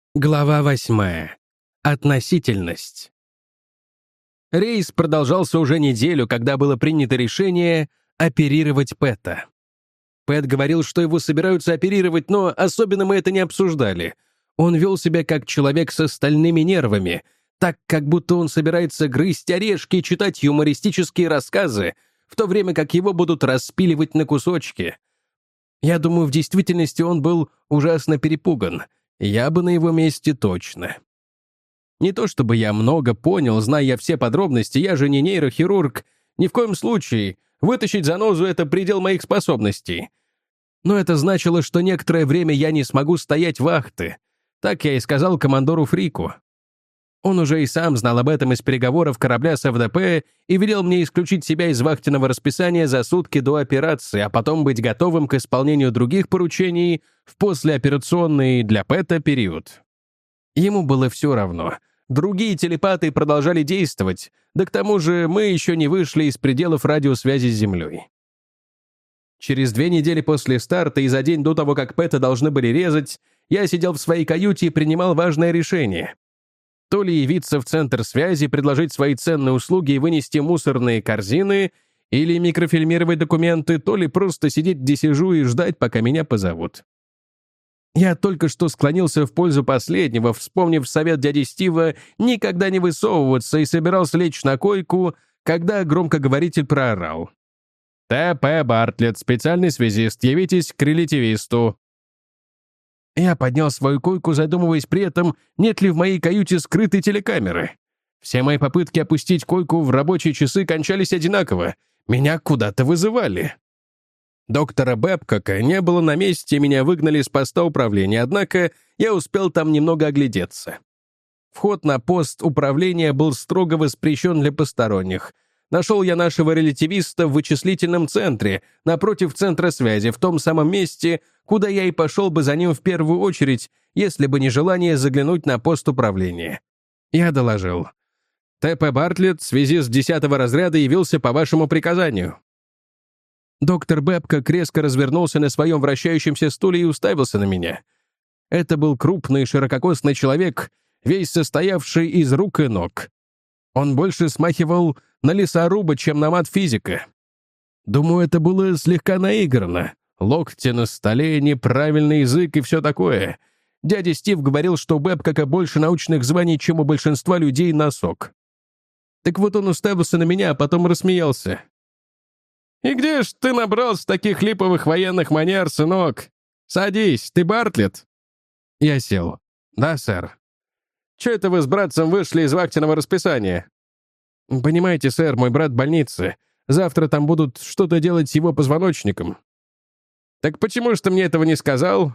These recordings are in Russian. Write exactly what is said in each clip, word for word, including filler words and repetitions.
Глава восьмая. Относительность. Рейс продолжался уже неделю, когда было принято решение оперировать Пэта. Пэт говорил, что его собираются оперировать, но особенно мы это не обсуждали. Он вел себя как человек со стальными нервами, так, как будто он собирается грызть орешки и читать юмористические рассказы, в то время как его будут распиливать на кусочки. Я думаю, в действительности он был ужасно перепуган. Я бы на его месте точно. Не то чтобы я много понял, зная все подробности, я же не нейрохирург. Ни в коем случае. Вытащить занозу — это предел моих способностей. Но это значило, что некоторое время я не смогу стоять вахты. Так я и сказал командору Фрику. Он уже и сам знал об этом из переговоров корабля с эф дэ пэ и велел мне исключить себя из вахтенного расписания за сутки до операции, а потом быть готовым к исполнению других поручений в послеоперационный для Пэта период. Ему было все равно. Другие телепаты продолжали действовать, да к тому же мы еще не вышли из пределов радиосвязи с Землей. Через две недели после старта и за день до того, как Пэта должны были резать, я сидел в своей каюте и принимал важное решение. То ли явиться в центр связи, предложить свои ценные услуги и вынести мусорные корзины, или микрофильмировать документы, то ли просто сидеть где сижу и ждать, пока меня позовут. Я только что склонился в пользу последнего, вспомнив совет дяди Стива никогда не высовываться, и собирался лечь на койку, когда громкоговоритель проорал. «Тэ пэ Бартлетт, специальный связист, явитесь к релятивисту». Я поднял свою койку, задумываясь при этом, нет ли в моей каюте скрытой телекамеры. Все мои попытки опустить койку в рабочие часы кончались одинаково. Меня куда-то вызывали. Доктора Бэбкока не было на месте, меня выгнали с поста управления, однако я успел там немного оглядеться. Вход на пост управления был строго воспрещен для посторонних. Нашел я нашего релятивиста в вычислительном центре, напротив центра связи, в том самом месте, куда я и пошел бы за ним в первую очередь, если бы не желание заглянуть на пост управления. Я доложил. «Тэ пэ Бартлетт, связист десятого разряда, явился по вашему приказанию». Доктор Бэбкок резко развернулся на своем вращающемся стуле и уставился на меня. Это был крупный ширококосный человек, весь состоявший из рук и ног. Он больше смахивал на лесоруба, чем на мат-физика. Думаю, это было слегка наиграно. Локти на столе, неправильный язык и все такое. Дядя Стив говорил, что у Бэбкока больше научных званий, чем у большинства людей носок. Так вот он уставился на меня, а потом рассмеялся. «И где ж ты набрался таких липовых военных манер, сынок? Садись, ты Бартлетт?» Я сел. «Да, сэр». «Че это вы с братцем вышли из вахтенного расписания?» «Понимаете, сэр, мой брат в больнице. Завтра там будут что-то делать с его позвоночником». «Так почему ж ты мне этого не сказал?»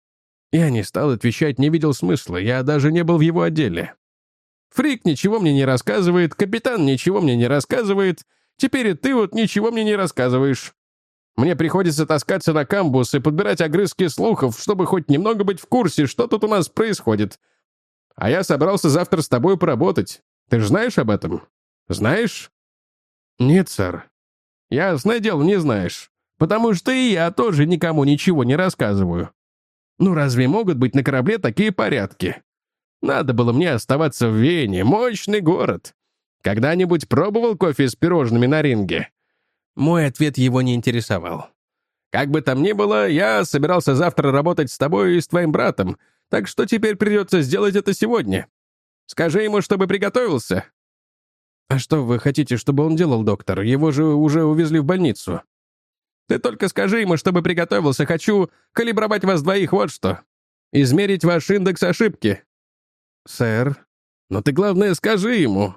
Я не стал отвечать, не видел смысла. Я даже не был в его отделе. «Фрик ничего мне не рассказывает, капитан ничего мне не рассказывает. Теперь и ты вот ничего мне не рассказываешь. Мне приходится таскаться на камбус и подбирать огрызки слухов, чтобы хоть немного быть в курсе, что тут у нас происходит. А я собрался завтра с тобой поработать. Ты же знаешь об этом? Знаешь?» «Нет, сэр». «Ясное дело, не знаешь. Потому что и я тоже никому ничего не рассказываю. Ну разве могут быть на корабле такие порядки? Надо было мне оставаться в Вене, мощный город. Когда-нибудь пробовал кофе с пирожными на ринге?» Мой ответ его не интересовал. «Как бы там ни было, я собирался завтра работать с тобой и с твоим братом, так что теперь придется сделать это сегодня. Скажи ему, чтобы приготовился». «А что вы хотите, чтобы он делал, доктор? Его же уже увезли в больницу». «Ты только скажи ему, чтобы приготовился. Хочу калибровать вас двоих, вот что. Измерить ваш индекс ошибки». «Сэр, но ты, главное, скажи ему».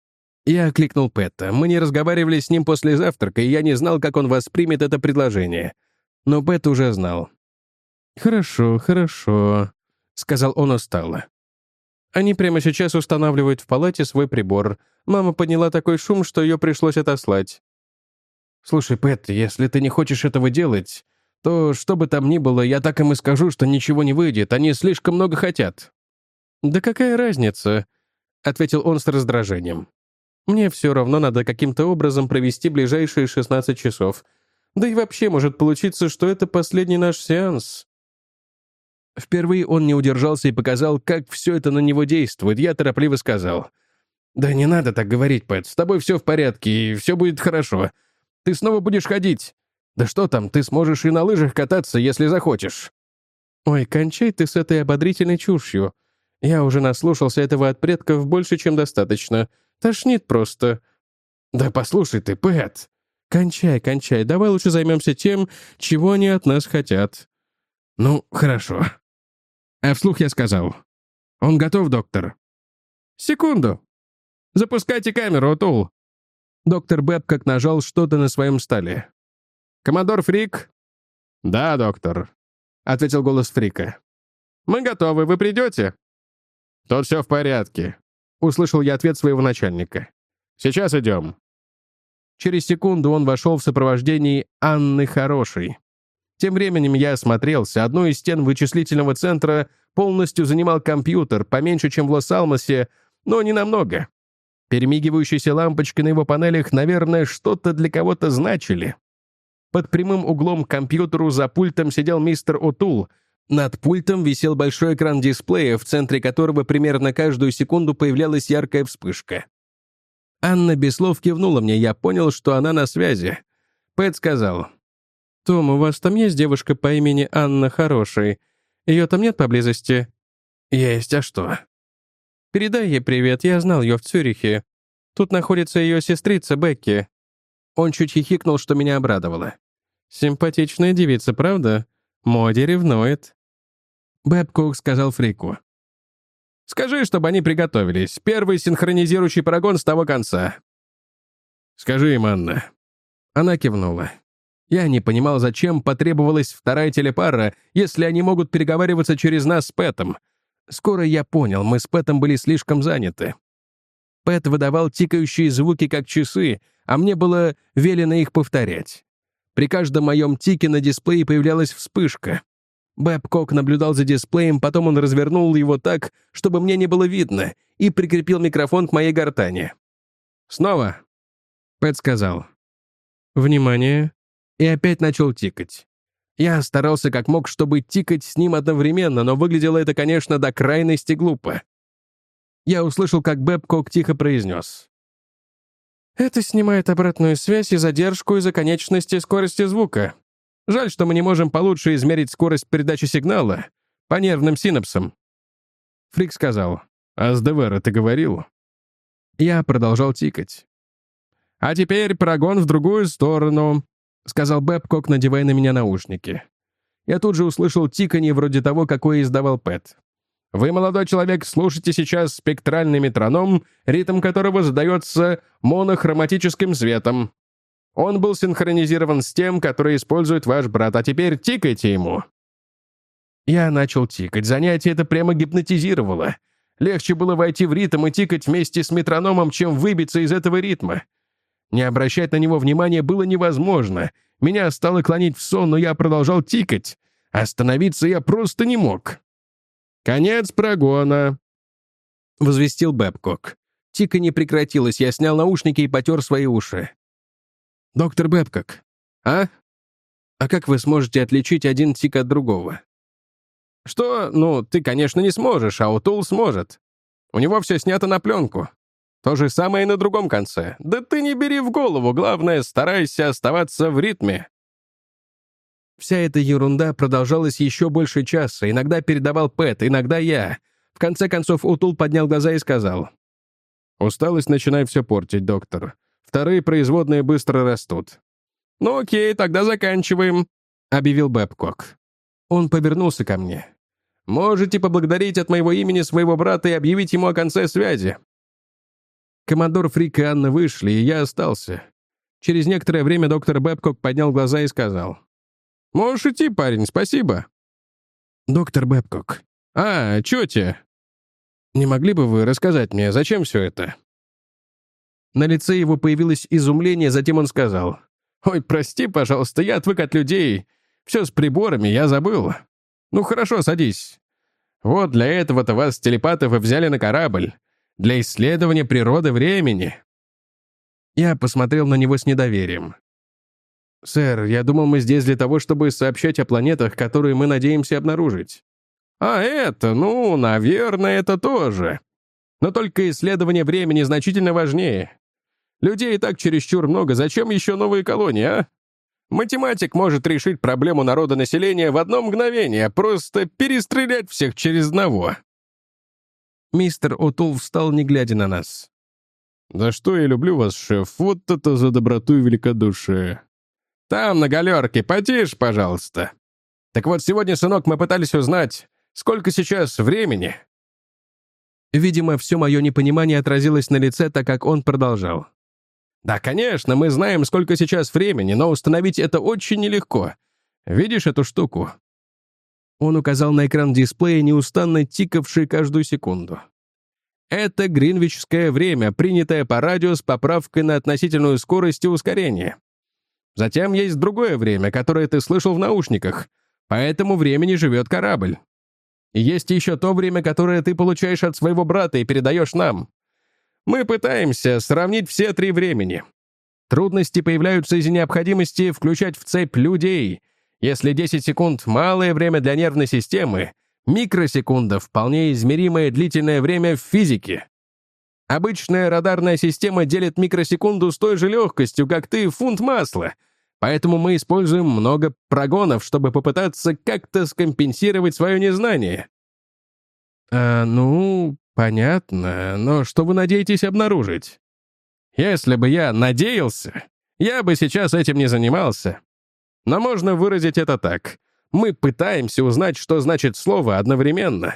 Я окликнул Пэта. Мы не разговаривали с ним после завтрака, и я не знал, как он воспримет это предложение. Но Пэт уже знал. «Хорошо, хорошо», — сказал он устало. «Они прямо сейчас устанавливают в палате свой прибор. Мама подняла такой шум, что ее пришлось отослать». «Слушай, Пэт, если ты не хочешь этого делать, то, что бы там ни было, я так им и скажу, что ничего не выйдет. Они слишком много хотят». «Да какая разница?» — ответил он с раздражением. «Мне все равно надо каким-то образом провести ближайшие шестнадцать часов. Да и вообще может получиться, что это последний наш сеанс». Впервые он не удержался и показал, как все это на него действует. Я торопливо сказал: «Да не надо так говорить, Пэт. С тобой все в порядке, и все будет хорошо. Ты снова будешь ходить. Да что там, ты сможешь и на лыжах кататься, если захочешь». «Ой, кончай ты с этой ободрительной чушью. Я уже наслушался этого от предков больше, чем достаточно. Тошнит просто». «Да послушай ты, Пэт». «Кончай, кончай. Давай лучше займемся тем, чего они от нас хотят». «Ну, хорошо». А вслух я сказал: «Он готов, доктор?» «Секунду. Запускайте камеру, Утул». Доктор Бэбкок нажал что-то на своем столе. «Коммодор Фрик?» «Да, доктор», — ответил голос Фрика. «Мы готовы. Вы придете?» «Тут все в порядке», — услышал я ответ своего начальника. «Сейчас идем». Через секунду он вошел в сопровождении Анны Хорошей. Тем временем я осмотрелся. Одну из стен вычислительного центра полностью занимал компьютер, поменьше, чем в Лос-Алмосе, но не намного. Перемигивающиеся лампочки на его панелях, наверное, что-то для кого-то значили. Под прямым углом к компьютеру за пультом сидел мистер Утул. Над пультом висел большой экран дисплея, в центре которого примерно каждую секунду появлялась яркая вспышка. Анна без слов кивнула мне, я понял, что она на связи. Пэт сказал: «Том, у вас там есть девушка по имени Анна Хорошей? Ее там нет поблизости?» «Есть, а что?» «Передай ей привет, я знал ее в Цюрихе. Тут находится ее сестрица Бекки». Он чуть хихикнул, что меня обрадовало. «Симпатичная девица, правда? Моди ревнует». Бэбкок сказал Фрику: «Скажи, чтобы они приготовились. Первый синхронизирующий прогон с того конца». «Скажи им, Анна». Она кивнула. Я не понимал, зачем потребовалась вторая телепара, если они могут переговариваться через нас с Пэтом. Скоро я понял, мы с Пэтом были слишком заняты. Пэт выдавал тикающие звуки, как часы, а мне было велено их повторять. При каждом моем тике на дисплее появлялась вспышка. Бэбкок наблюдал за дисплеем, потом он развернул его так, чтобы мне не было видно, и прикрепил микрофон к моей гортани. «Снова», — Пэт сказал. «Внимание», и опять начал тикать. Я старался как мог, чтобы тикать с ним одновременно, но выглядело это, конечно, до крайности глупо. Я услышал, как Бэбкок тихо произнес: «Это снимает обратную связь и задержку из-за конечности скорости звука. Жаль, что мы не можем получше измерить скорость передачи сигнала по нервным синапсам». Фрик сказал: «А с Девера ты говорил?» Я продолжал тикать. «А теперь прогон в другую сторону», — сказал Бэбкок, надевая на меня наушники. Я тут же услышал тиканье вроде того, какое издавал Пэт. «Вы, молодой человек, слушайте сейчас спектральный метроном, ритм которого задается монохроматическим светом. Он был синхронизирован с тем, который использует ваш брат, а теперь тикайте ему». Я начал тикать. Занятие это прямо гипнотизировало. Легче было войти в ритм и тикать вместе с метрономом, чем выбиться из этого ритма. Не обращать на него внимания было невозможно. Меня стало клонить в сон, но я продолжал тикать. Остановиться я просто не мог. «Конец прогона», — возвестил Бэбкок. Тиканье прекратилось, я снял наушники и потер свои уши. «Доктор Бэбкок, а? А как вы сможете отличить один тик от другого?» «Что? Ну, ты, конечно, не сможешь, а Утул сможет. У него все снято на пленку. То же самое и на другом конце. Да ты не бери в голову, главное, старайся оставаться в ритме». Вся эта ерунда продолжалась еще больше часа. Иногда передавал Пэт, иногда я. В конце концов, Утул поднял глаза и сказал: «Усталость начинает все портить, доктор. Вторые производные быстро растут». «Ну окей, тогда заканчиваем», — объявил Бэбкок. Он повернулся ко мне. «Можете поблагодарить от моего имени своего брата и объявить ему о конце связи». Коммодор Фрик и Анна вышли, и я остался. Через некоторое время доктор Бэбкок поднял глаза и сказал: «Можешь идти, парень, спасибо». «Доктор Бэбкок». «А, чё тебе? Не могли бы вы рассказать мне, зачем все это?» На лице его появилось изумление, затем он сказал: «Ой, прости, пожалуйста, я отвык от людей. Все с приборами, я забыл. Ну хорошо, садись. Вот для этого-то вас, телепатов, и взяли на корабль. Для исследования природы времени». Я посмотрел на него с недоверием. «Сэр, я думал, мы здесь для того, чтобы сообщать о планетах, которые мы надеемся обнаружить». А это, ну, наверное, это тоже. Но только исследование времени значительно важнее. Людей и так чересчур много, зачем еще новые колонии, а? Математик может решить проблему народонаселения в одно мгновение, просто перестрелять всех через одного. Мистер О'Тул встал, не глядя на нас. «За что я люблю вас, шеф, вот это за доброту и великодушие. Там, на галерке, потише, пожалуйста. Так вот, сегодня, сынок, мы пытались узнать, сколько сейчас времени?» Видимо, все мое непонимание отразилось на лице, так как он продолжал. «Да, конечно, мы знаем, сколько сейчас времени, но установить это очень нелегко. Видишь эту штуку?» Он указал на экран дисплея, неустанно тикавший каждую секунду. «Это гринвичское время, принятое по радио с поправкой на относительную скорость и ускорение. Затем есть другое время, которое ты слышал в наушниках. По этому времени живет корабль. И есть еще то время, которое ты получаешь от своего брата и передаешь нам. Мы пытаемся сравнить все три времени. Трудности появляются из-за необходимости включать в цепь людей. Если десять секунд — малое время для нервной системы, микросекунда — вполне измеримое длительное время в физике. Обычная радарная система делит микросекунду с той же легкостью, как ты фунт масла, поэтому мы используем много прогонов, чтобы попытаться как-то скомпенсировать свое незнание». «А, ну, понятно, но что вы надеетесь обнаружить?» «Если бы я надеялся, я бы сейчас этим не занимался. Но можно выразить это так. Мы пытаемся узнать, что значит слово одновременно».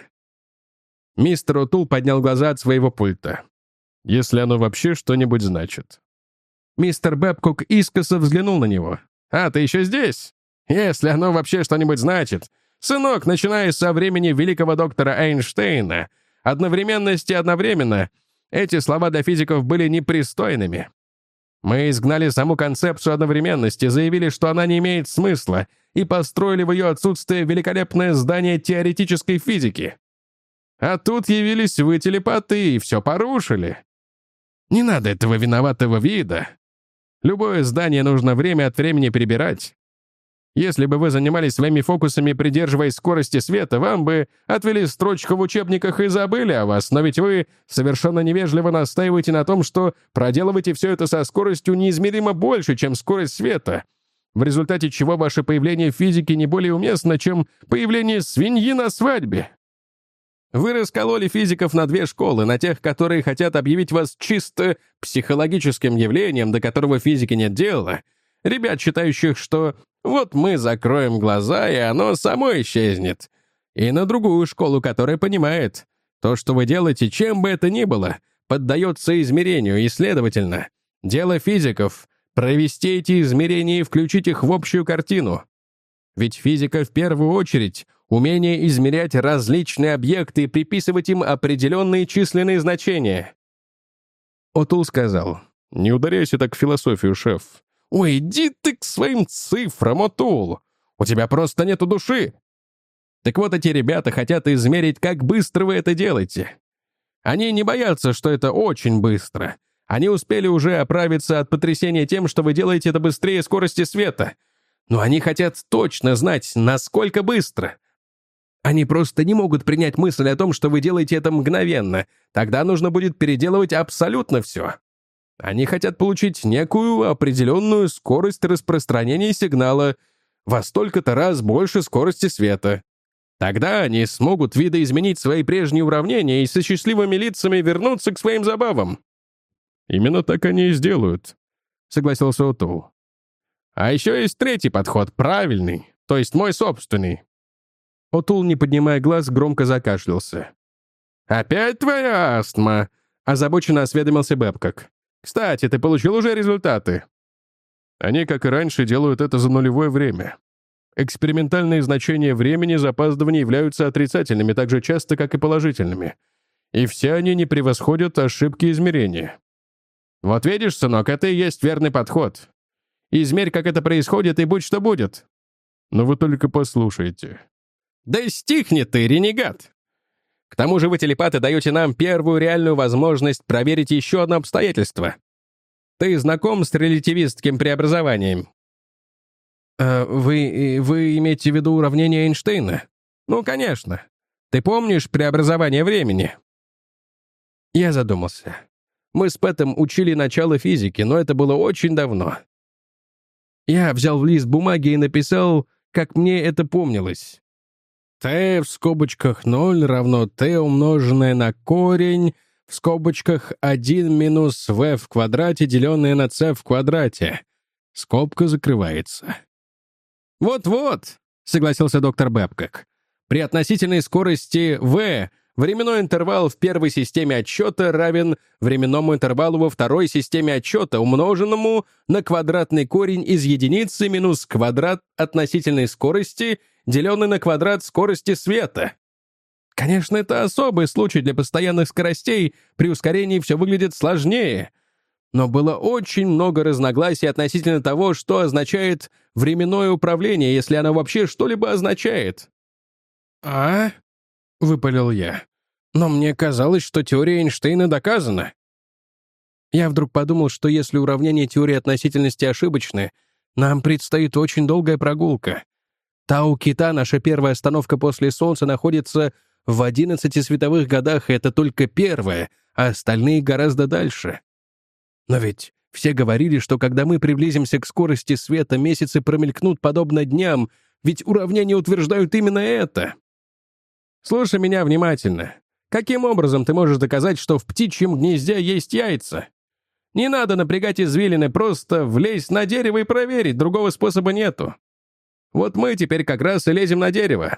Мистер О'Тул поднял глаза от своего пульта. «Если оно вообще что-нибудь значит». Мистер Бэбкок искоса взглянул на него. «А, ты еще здесь? Если оно вообще что-нибудь значит. Сынок, начиная со времени великого доктора Эйнштейна, одновременность и одновременно, эти слова для физиков были непристойными. Мы изгнали саму концепцию одновременности, заявили, что она не имеет смысла, и построили в ее отсутствие великолепное здание теоретической физики. А тут явились вы, телепаты, и все порушили. Не надо этого виноватого вида. Любое здание нужно время от времени прибирать. Если бы вы занимались своими фокусами, придерживаясь скорости света, вам бы отвели строчку в учебниках и забыли о вас, но ведь вы совершенно невежливо настаиваете на том, что проделываете все это со скоростью неизмеримо больше, чем скорость света, в результате чего ваше появление в физике не более уместно, чем появление свиньи на свадьбе. Вы раскололи физиков на две школы, на тех, которые хотят объявить вас чисто психологическим явлением, до которого физики нет дела, ребят, считающих, что вот мы закроем глаза, и оно само исчезнет, и на другую школу, которая понимает, то, что вы делаете, чем бы это ни было, поддается измерению, и, следовательно, дело физиков — провести эти измерения и включить их в общую картину. Ведь физика в первую очередь — умение измерять различные объекты и приписывать им определенные численные значения. О'Тул сказал: «Не ударяйся так в философию, шеф». «Ой, иди ты к своим цифрам, О'Тул! У тебя просто нету души!» Так вот, эти ребята хотят измерить, как быстро вы это делаете. Они не боятся, что это очень быстро. Они успели уже оправиться от потрясения тем, что вы делаете это быстрее скорости света. Но они хотят точно знать, насколько быстро. Они просто не могут принять мысль о том, что вы делаете это мгновенно. Тогда нужно будет переделывать абсолютно все. Они хотят получить некую определенную скорость распространения сигнала во столько-то раз больше скорости света. Тогда они смогут видоизменить свои прежние уравнения и со счастливыми лицами вернуться к своим забавам». «Именно так они и сделают», — согласился О'Тул. «А еще есть третий подход, правильный, то есть мой собственный». О'Тул, не поднимая глаз, громко закашлялся. «Опять твоя астма?» — озабоченно осведомился Бэбкок. «Кстати, ты получил уже результаты?» «Они, как и раньше, делают это за нулевое время. Экспериментальные значения времени запаздывания являются отрицательными так же часто, как и положительными. И все они не превосходят ошибки измерения. Вот видишь, сынок, это и есть верный подход. Измерь, как это происходит, и будь что будет». «Но вы только послушайте». «Да стихни ты, ренегат! К тому же вы, телепаты, даете нам первую реальную возможность проверить еще одно обстоятельство. Ты знаком с релятивистским преобразованием?» «А вы, вы имеете в виду уравнение Эйнштейна?» «Ну, конечно. Ты помнишь преобразование времени?» Я задумался. Мы с Пэтом учили начало физики, но это было очень давно. Я взял лист бумаги и написал, как мне это помнилось. Т в скобочках ноль равно Т умноженное на корень в скобочках один минус В в квадрате, деленное на С в квадрате. Скобка закрывается. «Вот-вот», — согласился доктор Бэбкок. «При относительной скорости V временной интервал в первой системе отсчета равен временному интервалу во второй системе отсчета, умноженному на квадратный корень из единицы минус квадрат относительной скорости, деленный на квадрат скорости света». Конечно, это особый случай для постоянных скоростей, при ускорении все выглядит сложнее. Но было очень много разногласий относительно того, что означает временное управление, если оно вообще что-либо означает. «А?» — выпалил я. «Но мне казалось, что теория Эйнштейна доказана». Я вдруг подумал, что если уравнения теории относительности ошибочны, нам предстоит очень долгая прогулка. Тау-Кита, наша первая остановка после Солнца, находится в одиннадцати световых годах, и это только первая, а остальные гораздо дальше. Но ведь все говорили, что когда мы приблизимся к скорости света, месяцы промелькнут подобно дням, ведь уравнения утверждают именно это. Слушай меня внимательно. Каким образом ты можешь доказать, что в птичьем гнезде есть яйца? Не надо напрягать извилины, просто влезь на дерево и проверить, другого способа нету. Вот мы теперь как раз и лезем на дерево».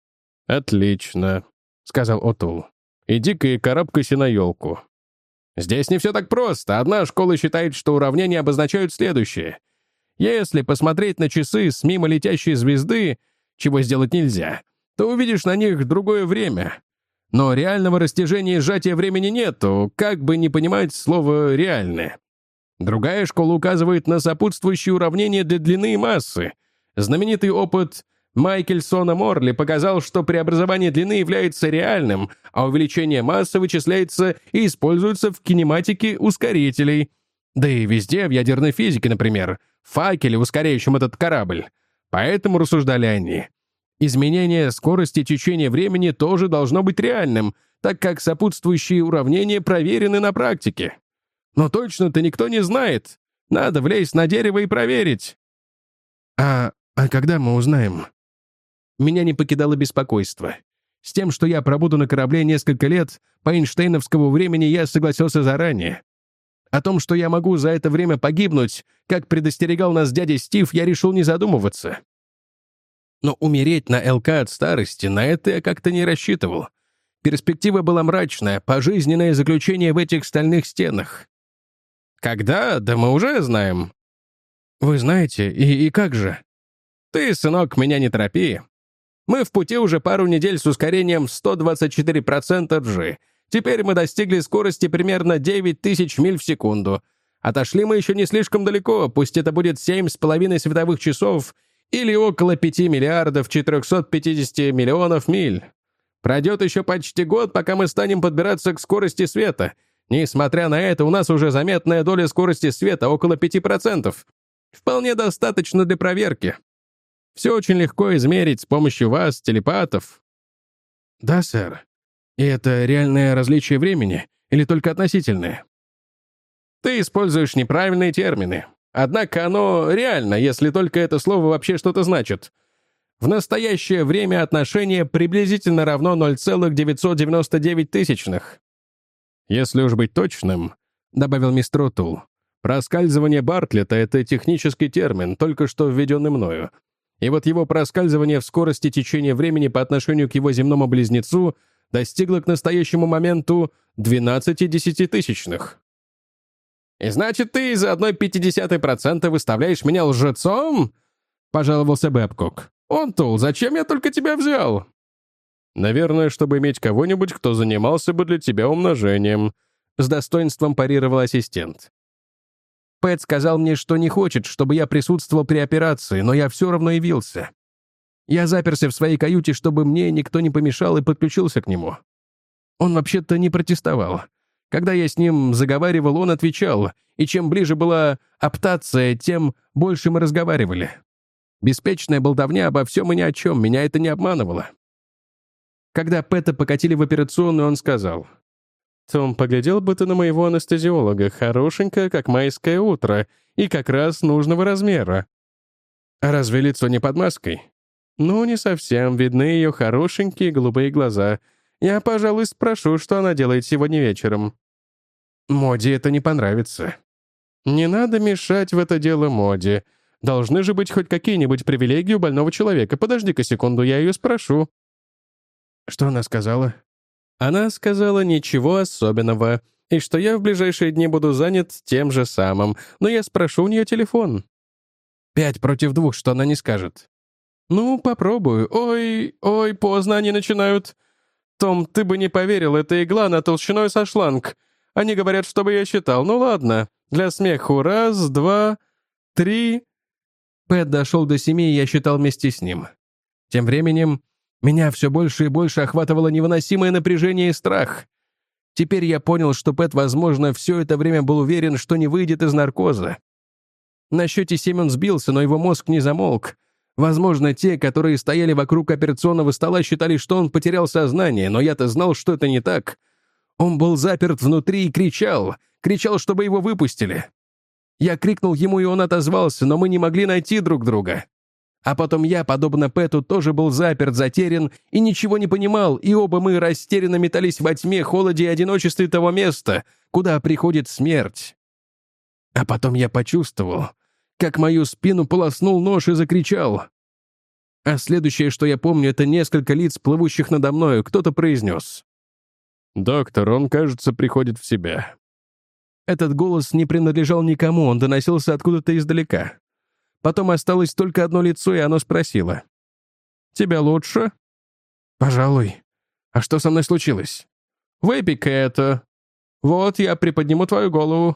«Отлично», — сказал Отул. «Иди-ка и карабкайся на елку». «Здесь не все так просто. Одна школа считает, что уравнения обозначают следующее. Если посмотреть на часы с мимо летящей звезды, чего сделать нельзя, то увидишь на них другое время. Но реального растяжения и сжатия времени нету, как бы не понимать слово «реальное». Другая школа указывает на сопутствующие уравнения для длины и массы. Знаменитый опыт Майкельсона-Морли показал, что преобразование длины является реальным, а увеличение массы вычисляется и используется в кинематике ускорителей. Да и везде, в ядерной физике, например, в факеле, ускоряющем этот корабль. Поэтому, рассуждали они, изменение скорости течения времени тоже должно быть реальным, так как сопутствующие уравнения проверены на практике. Но точно-то никто не знает. Надо влезть на дерево и проверить. А, а когда мы узнаем? Меня не покидало беспокойство. С тем, что я пробуду на корабле несколько лет, по эйнштейновскому времени я согласился заранее. О том, что я могу за это время погибнуть, как предостерегал нас дядя Стив, я решил не задумываться. Но умереть на ЛК от старости, на это я как-то не рассчитывал. Перспектива была мрачная, пожизненное заключение в этих стальных стенах. Когда? Да мы уже знаем. Вы знаете, и, и как же? Ты, сынок, меня не торопи. Мы в пути уже пару недель с ускорением в сто двадцать четыре процента G. Теперь мы достигли скорости примерно девять тысяч миль в секунду. Отошли мы еще не слишком далеко, пусть это будет семь с половиной световых часов или около пяти миллиардов четырехсот пятидесяти миллионов миль. Пройдет еще почти год, пока мы станем подбираться к скорости света. Несмотря на это, у нас уже заметная доля скорости света, около пяти процентов. Вполне достаточно для проверки. Все очень легко измерить с помощью вас, телепатов. Да, сэр. И это реальное различие времени или только относительное? Ты используешь неправильные термины. Однако оно реально, если только это слово вообще что-то значит. В настоящее время отношение приблизительно равно ноль целых девятьсот девяносто девять тысячных. Если уж быть точным, добавил мистер Отул, проскальзывание Бартлетта — это технический термин, только что введенный мною. И вот его проскальзывание в скорости течения времени по отношению к его земному близнецу достигло к настоящему моменту двенадцати десятитысячных. «И значит, ты из одной пятидесятой процента выставляешь меня лжецом?» — пожаловался Бэбкок. «Отул, зачем я только тебя взял?» «Наверное, чтобы иметь кого-нибудь, кто занимался бы для тебя умножением», — с достоинством парировал ассистент. Пэт сказал мне, что не хочет, чтобы я присутствовал при операции, но я все равно явился. Я заперся в своей каюте, чтобы мне никто не помешал, и подключился к нему. Он вообще-то не протестовал. Когда я с ним заговаривал, он отвечал, и чем ближе была оптация, тем больше мы разговаривали. Беспечная болтовня обо всем и ни о чем, меня это не обманывало. Когда Пэта покатили в операционную, он сказал: «Том, поглядел бы ты на моего анестезиолога, хорошенькая, как майское утро, и как раз нужного размера». «А разве лицо не под маской?» «Ну, не совсем, видны ее хорошенькие голубые глаза. Я, пожалуй, спрошу, что она делает сегодня вечером». «Моде это не понравится». «Не надо мешать в это дело моде. Должны же быть хоть какие-нибудь привилегии у больного человека. Подожди-ка секунду, я ее спрошу». «Что она сказала?» «Она сказала ничего особенного, и что я в ближайшие дни буду занят тем же самым, но я спрошу у нее телефон». «Пять против двух, что она не скажет». «Ну, попробую. Ой, ой, поздно они начинают. Том, ты бы не поверил, это игла на толщиной со шланг. Они говорят, чтобы я считал. Ну ладно, для смеху. Раз, два, три». Пэт дошел до семи, и я считал вместе с ним. Тем временем меня все больше и больше охватывало невыносимое напряжение и страх. Теперь я понял, что Пэт, возможно, все это время был уверен, что не выйдет из наркоза. На счете семь он сбился, но его мозг не замолк. Возможно, те, которые стояли вокруг операционного стола, считали, что он потерял сознание, но я-то знал, что это не так. Он был заперт внутри и кричал, кричал, чтобы его выпустили. Я крикнул ему, и он отозвался, но мы не могли найти друг друга. А потом я, подобно Пэту, тоже был заперт, затерян и ничего не понимал, и оба мы растерянно метались во тьме, холоде и одиночестве того места, куда приходит смерть. А потом я почувствовал, как мою спину полоснул нож и закричал. А следующее, что я помню, это несколько лиц, плывущих надо мною. Кто-то произнес: «Доктор, он, кажется, приходит в себя». Этот голос не принадлежал никому, он доносился откуда-то издалека. Потом осталось только одно лицо, и оно спросило: «Тебя лучше?» «Пожалуй. А что со мной случилось?» «Выпей-ка это. Вот, я приподниму твою голову».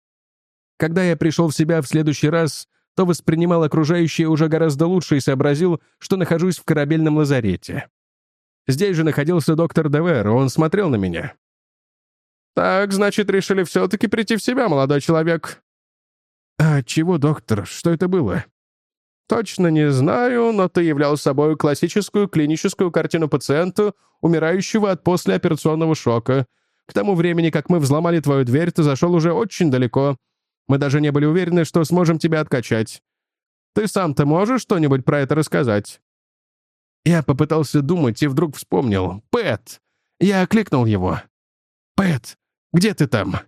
Когда я пришел в себя в следующий раз, то воспринимал окружающее уже гораздо лучше и сообразил, что нахожусь в корабельном лазарете. Здесь же находился доктор Девер, он смотрел на меня. «Так, значит, решили все-таки прийти в себя, молодой человек». «А чего, доктор? Что это было?» «Точно не знаю, но ты являл собой классическую клиническую картину пациента, умирающего от послеоперационного шока. К тому времени, как мы взломали твою дверь, ты зашел уже очень далеко. Мы даже не были уверены, что сможем тебя откачать. Ты сам-то можешь что-нибудь про это рассказать?» Я попытался думать и вдруг вспомнил. «Пэт!» Я окликнул его. «Пэт, где ты там?»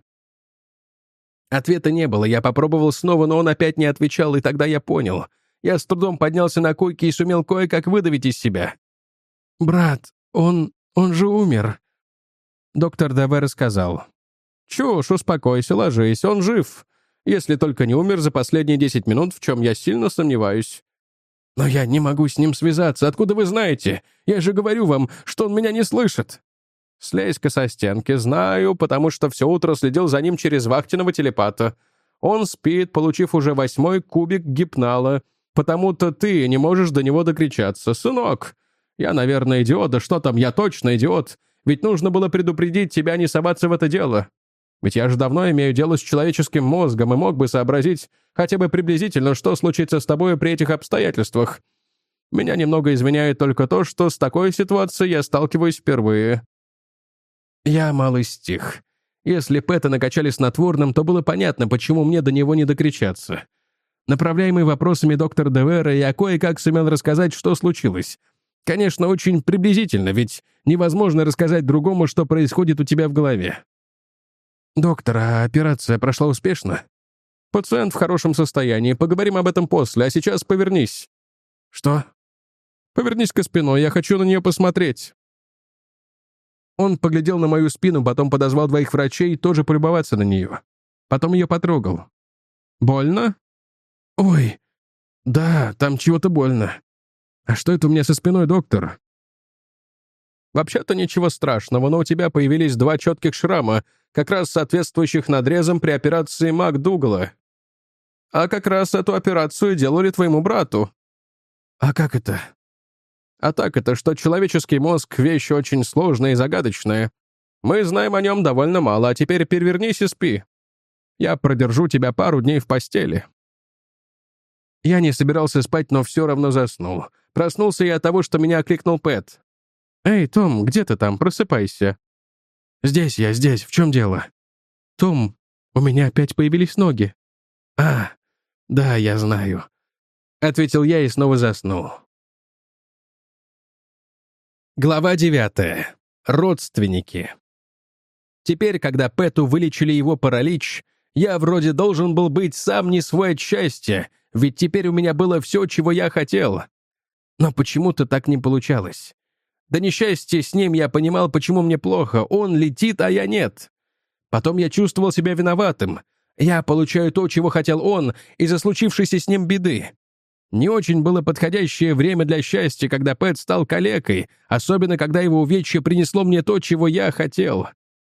Ответа не было, я попробовал снова, но он опять не отвечал, и тогда я понял. Я с трудом поднялся на койке и сумел кое-как выдавить из себя. «Брат, он... он же умер». Доктор Девер сказал: «Чушь, успокойся, ложись, он жив. Если только не умер за последние десять минут, в чем я сильно сомневаюсь». «Но я не могу с ним связаться. Откуда вы знаете? Я же говорю вам, что он меня не слышит». «Слезь-ка со стенки. Знаю, потому что все утро следил за ним через вахтенного телепата. Он спит, получив уже восьмой кубик гипнала. Потому-то ты не можешь до него докричаться. Сынок, я, наверное, идиот. Да что там, я точно идиот. Ведь нужно было предупредить тебя не соваться в это дело. Ведь я же давно имею дело с человеческим мозгом и мог бы сообразить хотя бы приблизительно, что случится с тобой при этих обстоятельствах. Меня немного извиняет только то, что с такой ситуацией я сталкиваюсь впервые». Я малый стих. Если Пэта накачали снотворным, то было понятно, почему мне до него не докричаться. Направляемый вопросами доктор Девера, я кое-как сумел рассказать, что случилось. Конечно, очень приблизительно, ведь невозможно рассказать другому, что происходит у тебя в голове. «Доктор, а операция прошла успешно?» «Пациент в хорошем состоянии. Поговорим об этом после, а сейчас повернись». «Что?» «Повернись-ка спиной, я хочу на нее посмотреть». Он поглядел на мою спину, потом подозвал двоих врачей тоже полюбоваться на нее. Потом ее потрогал. «Больно?» «Ой, да, там чего-то больно. А что это у меня со спиной, доктор?» «Вообще-то ничего страшного, но у тебя появились два четких шрама, как раз соответствующих надрезам при операции МакДугала. А как раз эту операцию делали твоему брату». «А как это?» «А так это, что человеческий мозг — вещь очень сложная и загадочная. Мы знаем о нем довольно мало, а теперь перевернись и спи. Я продержу тебя пару дней в постели». Я не собирался спать, но все равно заснул. Проснулся я от того, что меня окликнул Пэт. «Эй, Том, где ты там? Просыпайся». «Здесь я, здесь. В чем дело?» «Том, у меня опять появились ноги». «А, да, я знаю», — ответил я и снова заснул. Глава девятая. Родственники. Теперь, когда Пэту вылечили его паралич, я вроде должен был быть сам не свой от счастья, ведь теперь у меня было все, чего я хотел. Но почему-то так не получалось. До несчастья с ним я понимал, почему мне плохо. Он летит, а я нет. Потом я чувствовал себя виноватым. Я получаю то, чего хотел он, из-за случившейся с ним беды. Не очень было подходящее время для счастья, когда Пэт стал калекой, особенно когда его увечье принесло мне то, чего я хотел.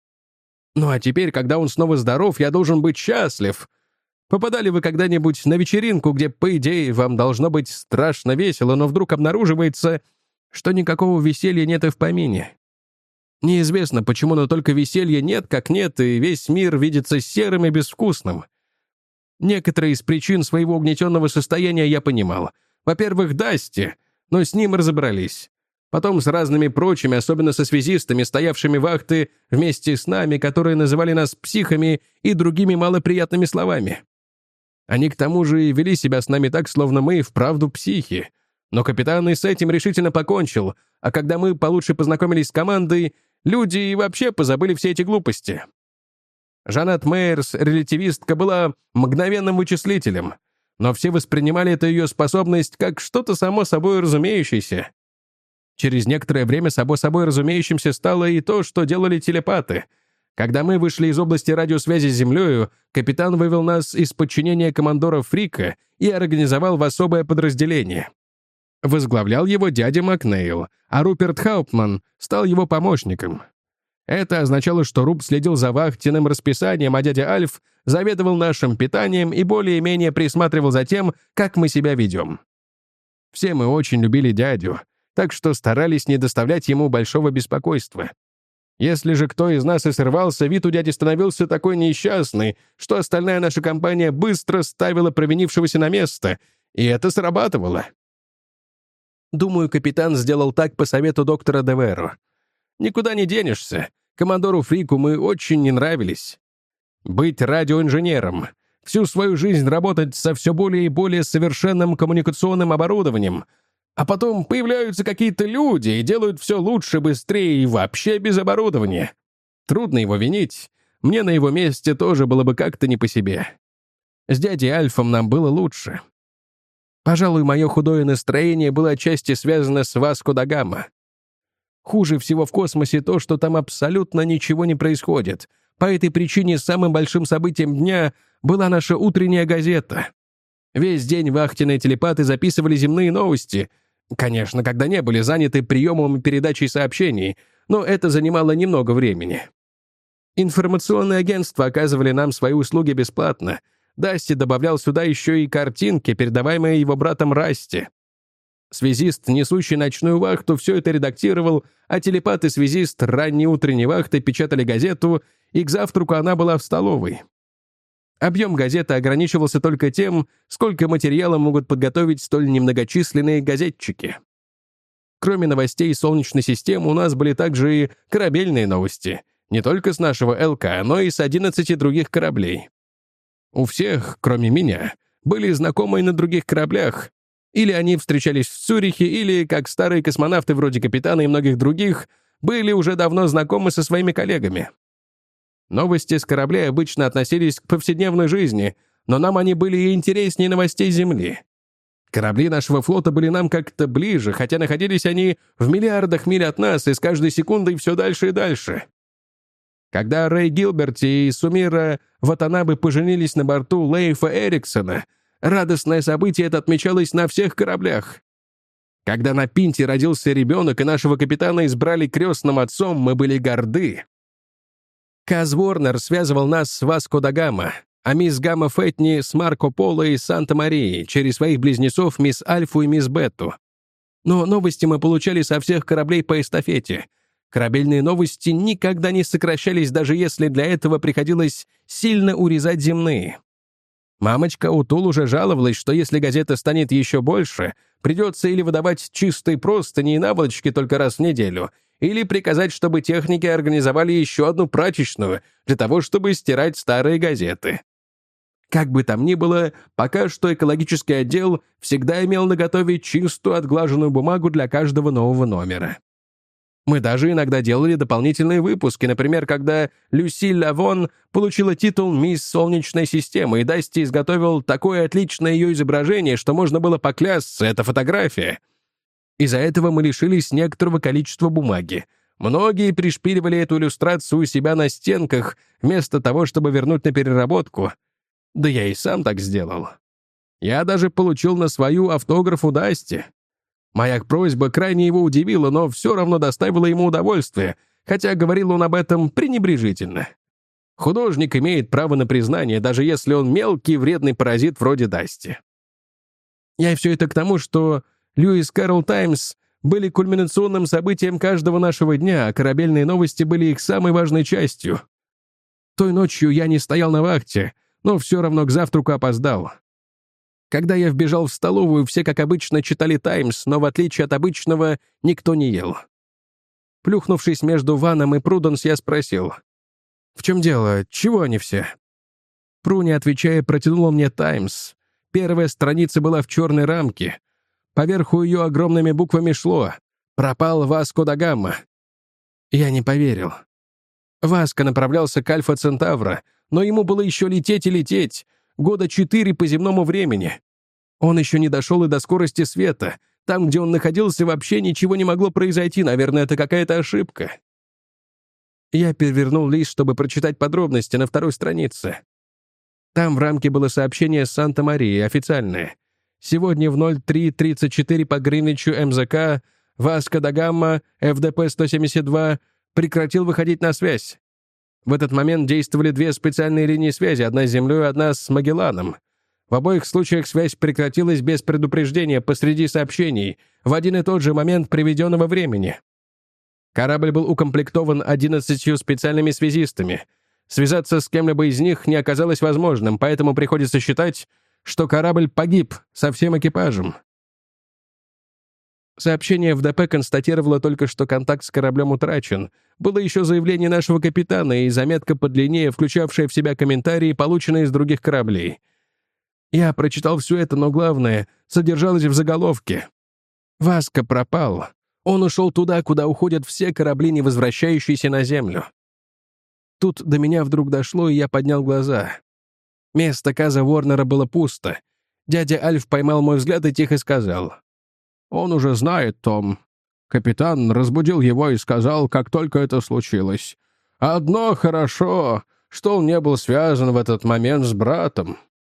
Ну а теперь, когда он снова здоров, я должен быть счастлив. Попадали вы когда-нибудь на вечеринку, где, по идее, вам должно быть страшно весело, но вдруг обнаруживается, что никакого веселья нет и в помине? Неизвестно, почему, но только веселья нет, как нет, и весь мир видится серым и безвкусным. Некоторые из причин своего угнетенного состояния я понимал. Во-первых, Дасти, но с ним разобрались. Потом с разными прочими, особенно со связистами, стоявшими вахты вместе с нами, которые называли нас психами и другими малоприятными словами. Они к тому же и вели себя с нами так, словно мы вправду психи. Но капитан и с этим решительно покончил, а когда мы получше познакомились с командой, люди и вообще позабыли все эти глупости. Жанет Мейерс, релятивистка, была мгновенным вычислителем, но все воспринимали эту ее способность как что-то само собой разумеющееся. Через некоторое время само собой разумеющимся стало и то, что делали телепаты. Когда мы вышли из области радиосвязи с Землею, капитан вывел нас из подчинения командора Фрика и организовал в особое подразделение. Возглавлял его дядя Макнейл, а Руперт Хауптман стал его помощником. Это означало, что Руб следил за вахтенным расписанием, а дядя Альф заведовал нашим питанием и более-менее присматривал за тем, как мы себя ведем. Все мы очень любили дядю, так что старались не доставлять ему большого беспокойства. Если же кто из нас и срывался, вид у дяди становился такой несчастный, что остальная наша компания быстро ставила провинившегося на место, и это срабатывало. Думаю, капитан сделал так по совету доктора Деверо. Никуда не денешься. Командору Фрику мы очень не нравились. Быть радиоинженером, всю свою жизнь работать со все более и более совершенным коммуникационным оборудованием, а потом появляются какие-то люди и делают все лучше, быстрее и вообще без оборудования. Трудно его винить. Мне на его месте тоже было бы как-то не по себе. С дядей Альфом нам было лучше. Пожалуй, мое худое настроение было отчасти связано с Васко да Гама. Хуже всего в космосе то, что там абсолютно ничего не происходит. По этой причине самым большим событием дня была наша утренняя газета. Весь день вахтенные телепаты записывали земные новости. Конечно, когда не были заняты приемом и передачей сообщений, но это занимало немного времени. Информационные агентства оказывали нам свои услуги бесплатно. Дасти добавлял сюда еще и картинки, передаваемые его братом Расти. Связист, несущий ночную вахту, все это редактировал, а телепат и связист ранней утренней вахты печатали газету, и к завтраку она была в столовой. Объем газеты ограничивался только тем, сколько материала могут подготовить столь немногочисленные газетчики. Кроме новостей Солнечной системы, у нас были также и корабельные новости, не только с нашего ЛК, но и с одиннадцати других кораблей. У всех, кроме меня, были знакомые на других кораблях. Или они встречались в Цюрихе, или, как старые космонавты вроде капитана и многих других, были уже давно знакомы со своими коллегами. Новости с кораблей обычно относились к повседневной жизни, но нам они были и интереснее новостей Земли. Корабли нашего флота были нам как-то ближе, хотя находились они в миллиардах миль от нас и с каждой секундой все дальше и дальше. Когда Рэй Гилберт и Сумира Ватанабе поженились на борту Лейфа Эриксона, радостное событие это отмечалось на всех кораблях. Когда на Пинте родился ребенок и нашего капитана избрали крестным отцом, мы были горды. Каз Ворнер связывал нас с Васко да Гама, а мисс Гамма Фетни с Марко Поло и Санта-Марии через своих близнецов мисс Альфу и мисс Бетту. Но новости мы получали со всех кораблей по эстафете. Корабельные новости никогда не сокращались, даже если для этого приходилось сильно урезать земные. Мамочка Утул уже жаловалась, что если газета станет еще больше, придется или выдавать чистые простыни и наволочки только раз в неделю, или приказать, чтобы техники организовали еще одну прачечную для того, чтобы стирать старые газеты. Как бы там ни было, пока что экологический отдел всегда имел наготове чистую отглаженную бумагу для каждого нового номера. Мы даже иногда делали дополнительные выпуски, например, когда Люси Лавон получила титул «Мисс Солнечной системы», и Дасти изготовил такое отличное ее изображение, что можно было поклясться, это фотография. Из-за этого мы лишились некоторого количества бумаги. Многие пришпиливали эту иллюстрацию у себя на стенках, вместо того, чтобы вернуть на переработку. Да я и сам так сделал. Я даже получил на свою автограф у Дасти. Моя просьба крайне его удивила, но все равно доставила ему удовольствие, хотя говорил он об этом пренебрежительно. Художник имеет право на признание, даже если он мелкий вредный паразит вроде Дасти. Я все это к тому, что Льюис Кэрролл Таймс были кульминационным событием каждого нашего дня, а корабельные новости были их самой важной частью. Той ночью я не стоял на вахте, но все равно к завтраку опоздал. Когда я вбежал в столовую, все, как обычно, читали «Таймс», но, в отличие от обычного, никто не ел. Плюхнувшись между Ваном и Пруденс, я спросил: «В чем дело? Чего они все?» Пру, не отвечая, протянула мне «Таймс». Первая страница была в черной рамке. Поверху ее огромными буквами шло: «Пропал Васко да Гама». Я не поверил. Васко направлялся к Альфа Центавра, но ему было еще лететь и лететь, года четыре по земному времени. Он еще не дошел и до скорости света. Там, где он находился, вообще ничего не могло произойти. Наверное, это какая-то ошибка. Я перевернул лист, чтобы прочитать подробности на второй странице. Там в рамке было сообщение с Санта-Марии, официальное. Сегодня в ноль три тридцать четыре по Гринвичу МЗК Васко да Гама, эф дэ пэ сто семьдесят два, прекратил выходить на связь. В этот момент действовали две специальные линии связи, одна с Землей, одна с Магелланом. В обоих случаях связь прекратилась без предупреждения посреди сообщений, в один и тот же момент приведенного времени. Корабль был укомплектован одиннадцатью специальными связистами. Связаться с кем-либо из них не оказалось возможным, поэтому приходится считать, что корабль погиб со всем экипажем. Сообщение эф дэ пэ констатировало только, что контакт с кораблем утрачен. Было еще заявление нашего капитана и заметка подлиннее, включавшая в себя комментарии, полученные из других кораблей. Я прочитал все это, но главное содержалось в заголовке. «Васко пропал. Он ушел туда, куда уходят все корабли, не возвращающиеся на Землю». Тут до меня вдруг дошло, и я поднял глаза. Место Каза Ворнера было пусто. Дядя Альф поймал мой взгляд и тихо сказал: «Он уже знает, Том. Капитан разбудил его и сказал, как только это случилось. Одно хорошо, что он не был связан в этот момент с братом».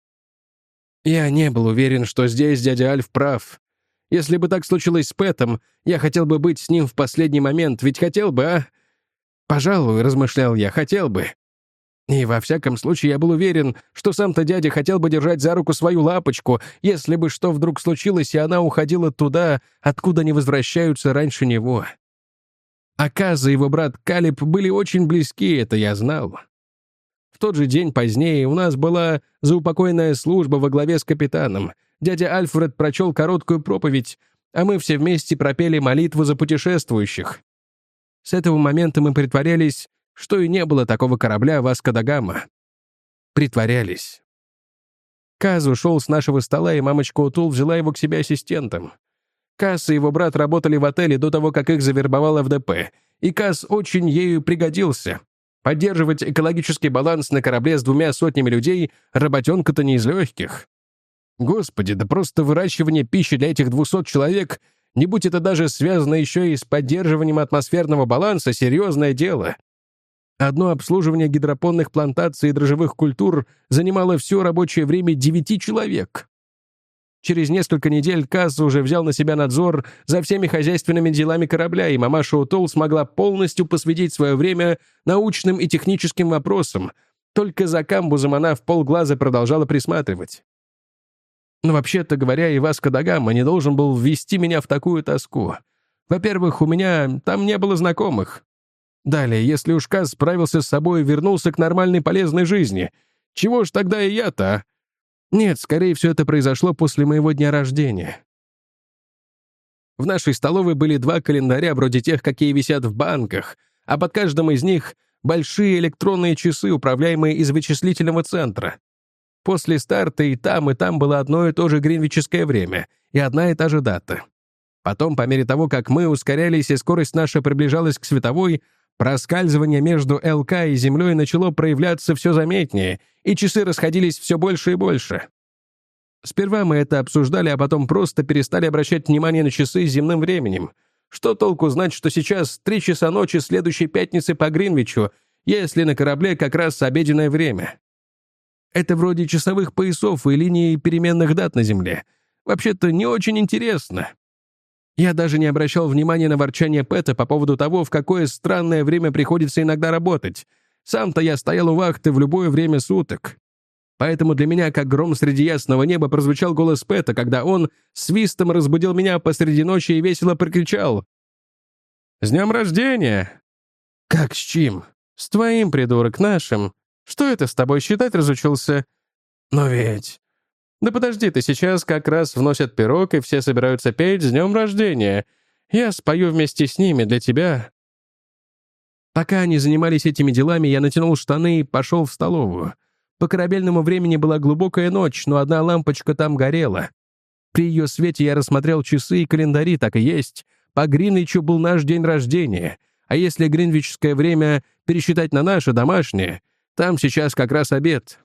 Я не был уверен, что здесь дядя Альф прав. Если бы так случилось с Пэтом, я хотел бы быть с ним в последний момент, ведь хотел бы, а? Пожалуй, размышлял я, хотел бы. И во всяком случае я был уверен, что сам-то дядя хотел бы держать за руку свою лапочку, если бы что вдруг случилось, и она уходила туда, откуда не возвращаются раньше него. А Каз и его брат Калиб были очень близки, это я знал. В тот же день позднее у нас была заупокойная служба во главе с капитаном. Дядя Альфред прочел короткую проповедь, а мы все вместе пропели молитву за путешествующих. С этого момента мы притворялись, что и не было такого корабля Васко да Гама. Притворялись. Каз ушел с нашего стола, и мамочка Утул взяла его к себе ассистентом. Каз и его брат работали в отеле до того, как их завербовал эф дэ пэ, и Каз очень ею пригодился. Поддерживать экологический баланс на корабле с двумя сотнями людей — работенка-то не из легких. Господи, да просто выращивание пищи для этих двухсот человек, не будь это даже связано еще и с поддерживанием атмосферного баланса, серьезное дело. Одно обслуживание гидропонных плантаций и дрожжевых культур занимало все рабочее время девяти человек. Через несколько недель Каз уже взял на себя надзор за всеми хозяйственными делами корабля, и мамаша Утол смогла полностью посвятить свое время научным и техническим вопросам. Только за камбузом она в полглаза продолжала присматривать. Но вообще-то говоря, и Васко да Гама не должен был ввести меня в такую тоску. Во-первых, у меня там не было знакомых. Далее, если уж Каз справился с собой и вернулся к нормальной полезной жизни, чего ж тогда и я-то, а? Нет, скорее всего, это произошло после моего дня рождения. В нашей столовой были два календаря, вроде тех, какие висят в банках, а под каждым из них большие электронные часы, управляемые из вычислительного центра. После старта и там, и там было одно и то же гринвичское время и одна и та же дата. Потом, по мере того, как мы ускорялись и скорость наша приближалась к световой, проскальзывание между ЛК и Землей начало проявляться все заметнее, и часы расходились все больше и больше. Сперва мы это обсуждали, а потом просто перестали обращать внимание на часы с земным временем. Что толку знать, что сейчас три часа ночи следующей пятницы по Гринвичу, если на корабле как раз обеденное время? Это вроде часовых поясов и линии переменных дат на Земле. Вообще-то не очень интересно. Я даже не обращал внимания на ворчание Пэта по поводу того, в какое странное время приходится иногда работать. Сам-то я стоял у вахты в любое время суток. Поэтому для меня, как гром среди ясного неба, прозвучал голос Пэта, когда он свистом разбудил меня посреди ночи и весело прокричал: «С днем рождения!» «Как с чьим?» «С твоим, придурок, нашим. Что это с тобой считать разучился?» «Но ведь...» «Да подожди, ты сейчас как раз вносят пирог, и все собираются петь «С днем рождения». Я спою вместе с ними для тебя». Пока они занимались этими делами, я натянул штаны и пошел в столовую. По корабельному времени была глубокая ночь, но одна лампочка там горела. При ее свете я рассмотрел часы и календари, так и есть. По Гринвичу был наш день рождения, а если гринвичское время пересчитать на наше, домашнее, там сейчас как раз обед.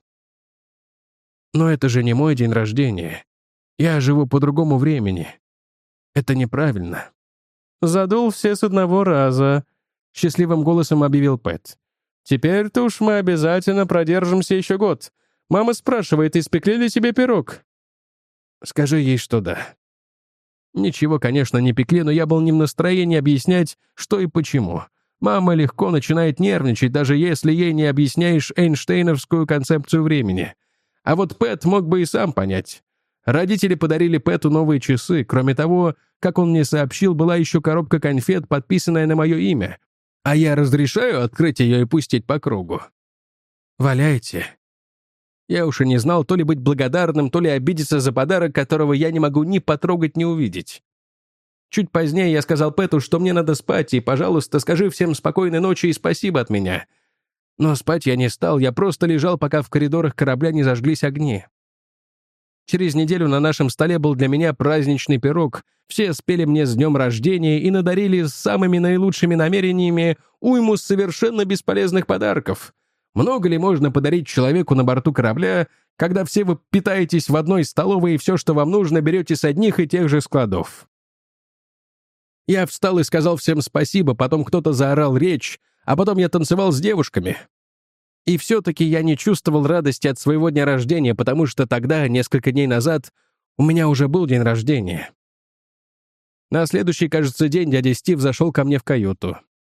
Но это же не мой день рождения. Я живу по другому времени. Это неправильно. «Задул все с одного раза», — счастливым голосом объявил Пэт. «Теперь-то уж мы обязательно продержимся еще год. Мама спрашивает, испекли ли тебе пирог?» «Скажи ей, что да». Ничего, конечно, не пекли, но я был не в настроении объяснять, что и почему. Мама легко начинает нервничать, даже если ей не объясняешь эйнштейновскую концепцию времени. А вот Пэт мог бы и сам понять. Родители подарили Пэту новые часы. Кроме того, как он мне сообщил, была еще коробка конфет, подписанная на мое имя. А я разрешаю открыть ее и пустить по кругу. Валяйте. Я уж и не знал, то ли быть благодарным, то ли обидеться за подарок, которого я не могу ни потрогать, ни увидеть. Чуть позднее я сказал Пэту, что мне надо спать, и, пожалуйста, скажи всем спокойной ночи и спасибо от меня. Но спать я не стал, я просто лежал, пока в коридорах корабля не зажглись огни. Через неделю на нашем столе был для меня праздничный пирог. Все спели мне с днем рождения и надарили с самыми наилучшими намерениями уйму совершенно бесполезных подарков. Много ли можно подарить человеку на борту корабля, когда все вы питаетесь в одной столовой и все, что вам нужно, берете с одних и тех же складов? Я встал и сказал всем спасибо, потом кто-то заорал речь, а потом я танцевал с девушками. И все-таки я не чувствовал радости от своего дня рождения, потому что тогда, несколько дней назад, у меня уже был день рождения. На следующий, кажется, день дядя Стив зашел ко мне в каюту.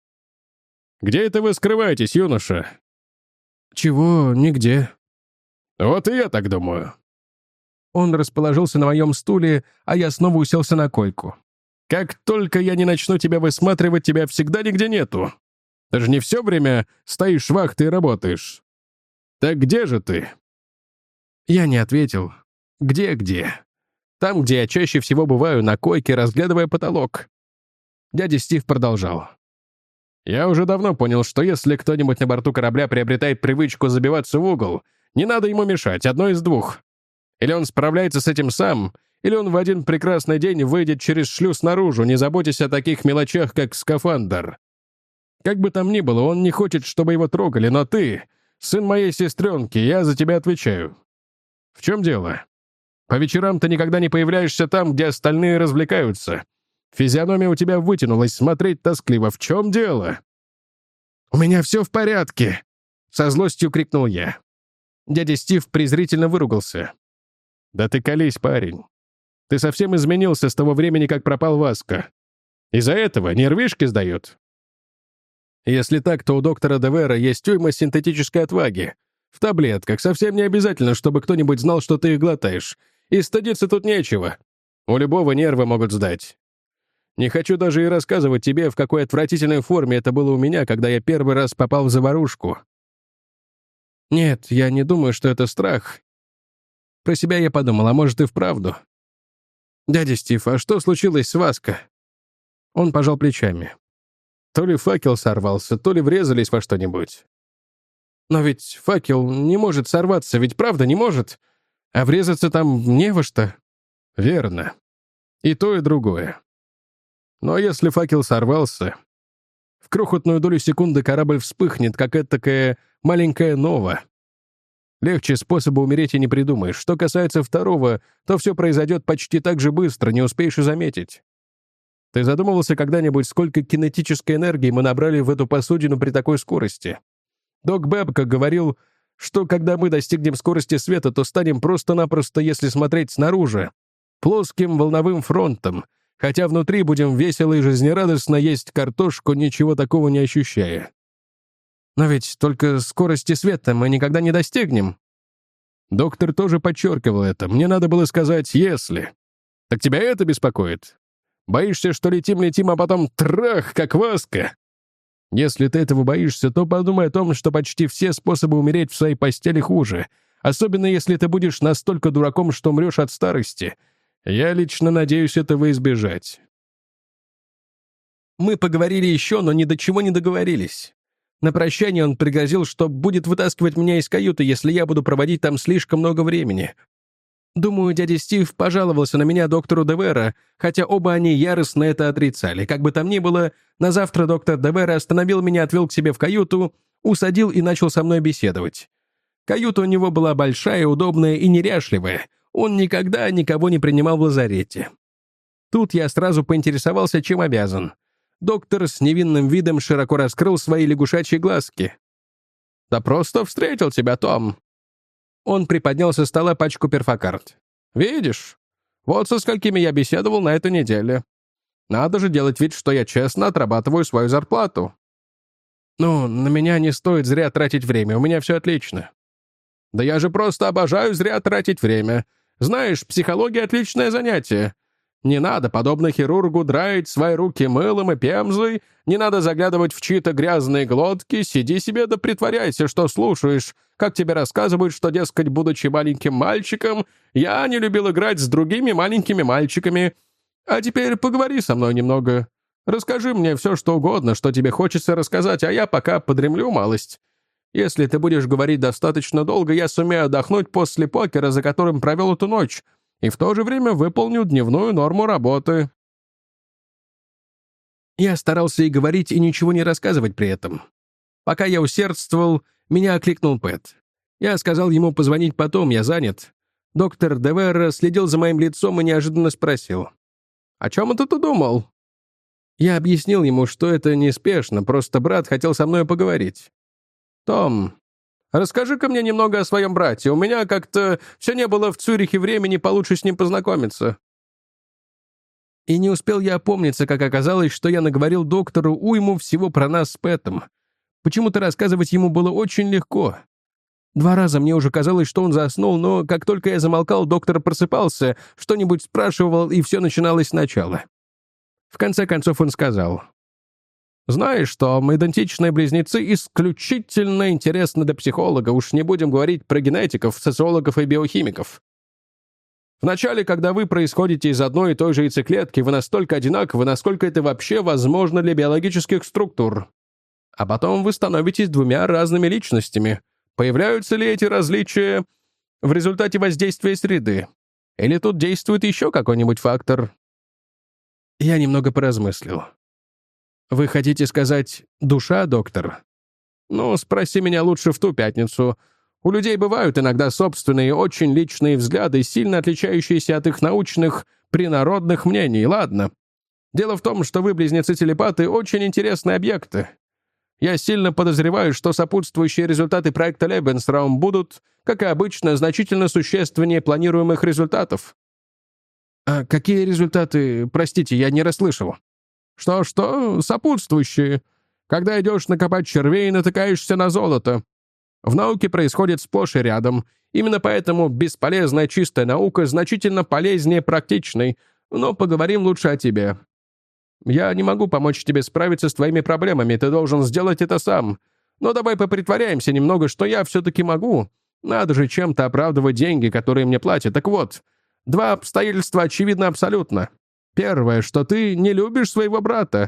«Где это вы скрываетесь, юноша?» «Чего? Нигде». «Вот и я так думаю». Он расположился на моем стуле, а я снова уселся на койку. «Как только я не начну тебя высматривать, тебя всегда нигде нету. Ты же не все время стоишь вахтой и работаешь. Так где же ты?» Я не ответил. «Где-где?» Там, где я чаще всего бываю, на койке, разглядывая потолок. Дядя Стив продолжал. «Я уже давно понял, что если кто-нибудь на борту корабля приобретает привычку забиваться в угол, не надо ему мешать, одно из двух. Или он справляется с этим сам, или он в один прекрасный день выйдет через шлюз наружу, не заботясь о таких мелочах, как скафандр. Как бы там ни было, он не хочет, чтобы его трогали, но ты, сын моей сестренки, я за тебя отвечаю. В чем дело? По вечерам ты никогда не появляешься там, где остальные развлекаются. Физиономия у тебя вытянулась, смотреть тоскливо. В чем дело?» «У меня все в порядке!» — со злостью крикнул я. Дядя Стив презрительно выругался. «Да ты колись, парень. Ты совсем изменился с того времени, как пропал Васко. Из-за этого нервишки сдают. Если так, то у доктора Девера есть уйма синтетической отваги. В таблетках совсем не обязательно, чтобы кто-нибудь знал, что ты их глотаешь. И стыдиться тут нечего. У любого нервы могут сдать. Не хочу даже и рассказывать тебе, в какой отвратительной форме это было у меня, когда я первый раз попал в заварушку. Нет, я не думаю, что это страх. Про себя я подумал, а может и вправду. «Дядя Стив, а что случилось с Васко?» Он пожал плечами. То ли факел сорвался, то ли врезались во что-нибудь. Но ведь факел не может сорваться, ведь правда не может. А врезаться там не во что. Верно. И то, и другое. Но если факел сорвался, в крохотную долю секунды корабль вспыхнет, как этакая маленькая нова. Легче способа умереть и не придумаешь. Что касается второго, то все произойдет почти так же быстро, не успеешь и заметить. Ты задумывался когда-нибудь, сколько кинетической энергии мы набрали в эту посудину при такой скорости? Док Бэбкок говорил, что когда мы достигнем скорости света, то станем просто-напросто, если смотреть снаружи, плоским волновым фронтом, хотя внутри будем весело и жизнерадостно есть картошку, ничего такого не ощущая. Но ведь только скорости света мы никогда не достигнем. Доктор тоже подчеркивал это. Мне надо было сказать «если». Так тебя это беспокоит? Боишься, что летим-летим, а потом трах, как Васка? Если ты этого боишься, то подумай о том, что почти все способы умереть в своей постели хуже, особенно если ты будешь настолько дураком, что умрешь от старости. Я лично надеюсь этого избежать. Мы поговорили еще, но ни до чего не договорились. На прощание он пригрозил, что будет вытаскивать меня из каюты, если я буду проводить там слишком много времени. Думаю, дядя Стив пожаловался на меня доктору Девера, хотя оба они яростно это отрицали. Как бы там ни было, на завтра доктор Девер остановил меня, отвел к себе в каюту, усадил и начал со мной беседовать. Каюта у него была большая, удобная и неряшливая. Он никогда никого не принимал в лазарете. Тут я сразу поинтересовался, чем обязан. Доктор с невинным видом широко раскрыл свои лягушачьи глазки. «Да просто встретил тебя, Том». Он приподнял со стола пачку перфокарт. «Видишь? Вот со сколькими я беседовал на этой неделе. Надо же делать вид, что я честно отрабатываю свою зарплату». «Ну, на меня не стоит зря тратить время, у меня все отлично». «Да я же просто обожаю зря тратить время. Знаешь, психология — отличное занятие. Не надо, подобно хирургу, драить свои руки мылом и пемзой, не надо заглядывать в чьи-то грязные глотки, сиди себе да притворяйся, что слушаешь, как тебе рассказывают, что, дескать, будучи маленьким мальчиком, я не любил играть с другими маленькими мальчиками. А теперь поговори со мной немного. Расскажи мне все, что угодно, что тебе хочется рассказать, а я пока подремлю малость. Если ты будешь говорить достаточно долго, я сумею отдохнуть после покера, за которым провел эту ночь, и в то же время выполню дневную норму работы». Я старался и говорить, и ничего не рассказывать при этом. Пока я усердствовал, меня окликнул Пэт. Я сказал ему позвонить потом, я занят. Доктор Девер следил за моим лицом и неожиданно спросил: «О чем это ты думал?» Я объяснил ему, что это неспешно, просто брат хотел со мной поговорить. «Том, расскажи-ка мне немного о своем брате. У меня как-то все не было в Цюрихе времени получше с ним познакомиться». И не успел я опомниться, как оказалось, что я наговорил доктору уйму всего про нас с Пэтом. Почему-то рассказывать ему было очень легко. Два раза мне уже казалось, что он заснул, но как только я замолкал, доктор просыпался, что-нибудь спрашивал, и все начиналось сначала. В конце концов он сказал: «Знаешь, Том, идентичные близнецы исключительно интересны для психолога, уж не будем говорить про генетиков, социологов и биохимиков. Вначале, когда вы происходите из одной и той же яйцеклетки, вы настолько одинаковы, насколько это вообще возможно для биологических структур. А потом вы становитесь двумя разными личностями. Появляются ли эти различия в результате воздействия среды? Или тут действует еще какой-нибудь фактор?» Я немного поразмыслил. «Вы хотите сказать душа, доктор?» «Ну, спроси меня лучше в ту пятницу. У людей бывают иногда собственные, очень личные взгляды, сильно отличающиеся от их научных, принародных мнений, ладно? Дело в том, что вы, близнецы-телепаты, очень интересные объекты. Я сильно подозреваю, что сопутствующие результаты проекта Лебенсраум будут, как и обычно, значительно существеннее планируемых результатов». «А какие результаты? Простите, я не расслышал». «Что-что? Сопутствующие. Когда идешь накопать червей, натыкаешься на золото. В науке происходит сплошь и рядом. Именно поэтому бесполезная чистая наука значительно полезнее практичной. Но поговорим лучше о тебе. Я не могу помочь тебе справиться с твоими проблемами, ты должен сделать это сам. Но давай попритворяемся немного, что я все-таки могу. Надо же чем-то оправдывать деньги, которые мне платят. Так вот, два обстоятельства очевидно абсолютно. Первое, что ты не любишь своего брата».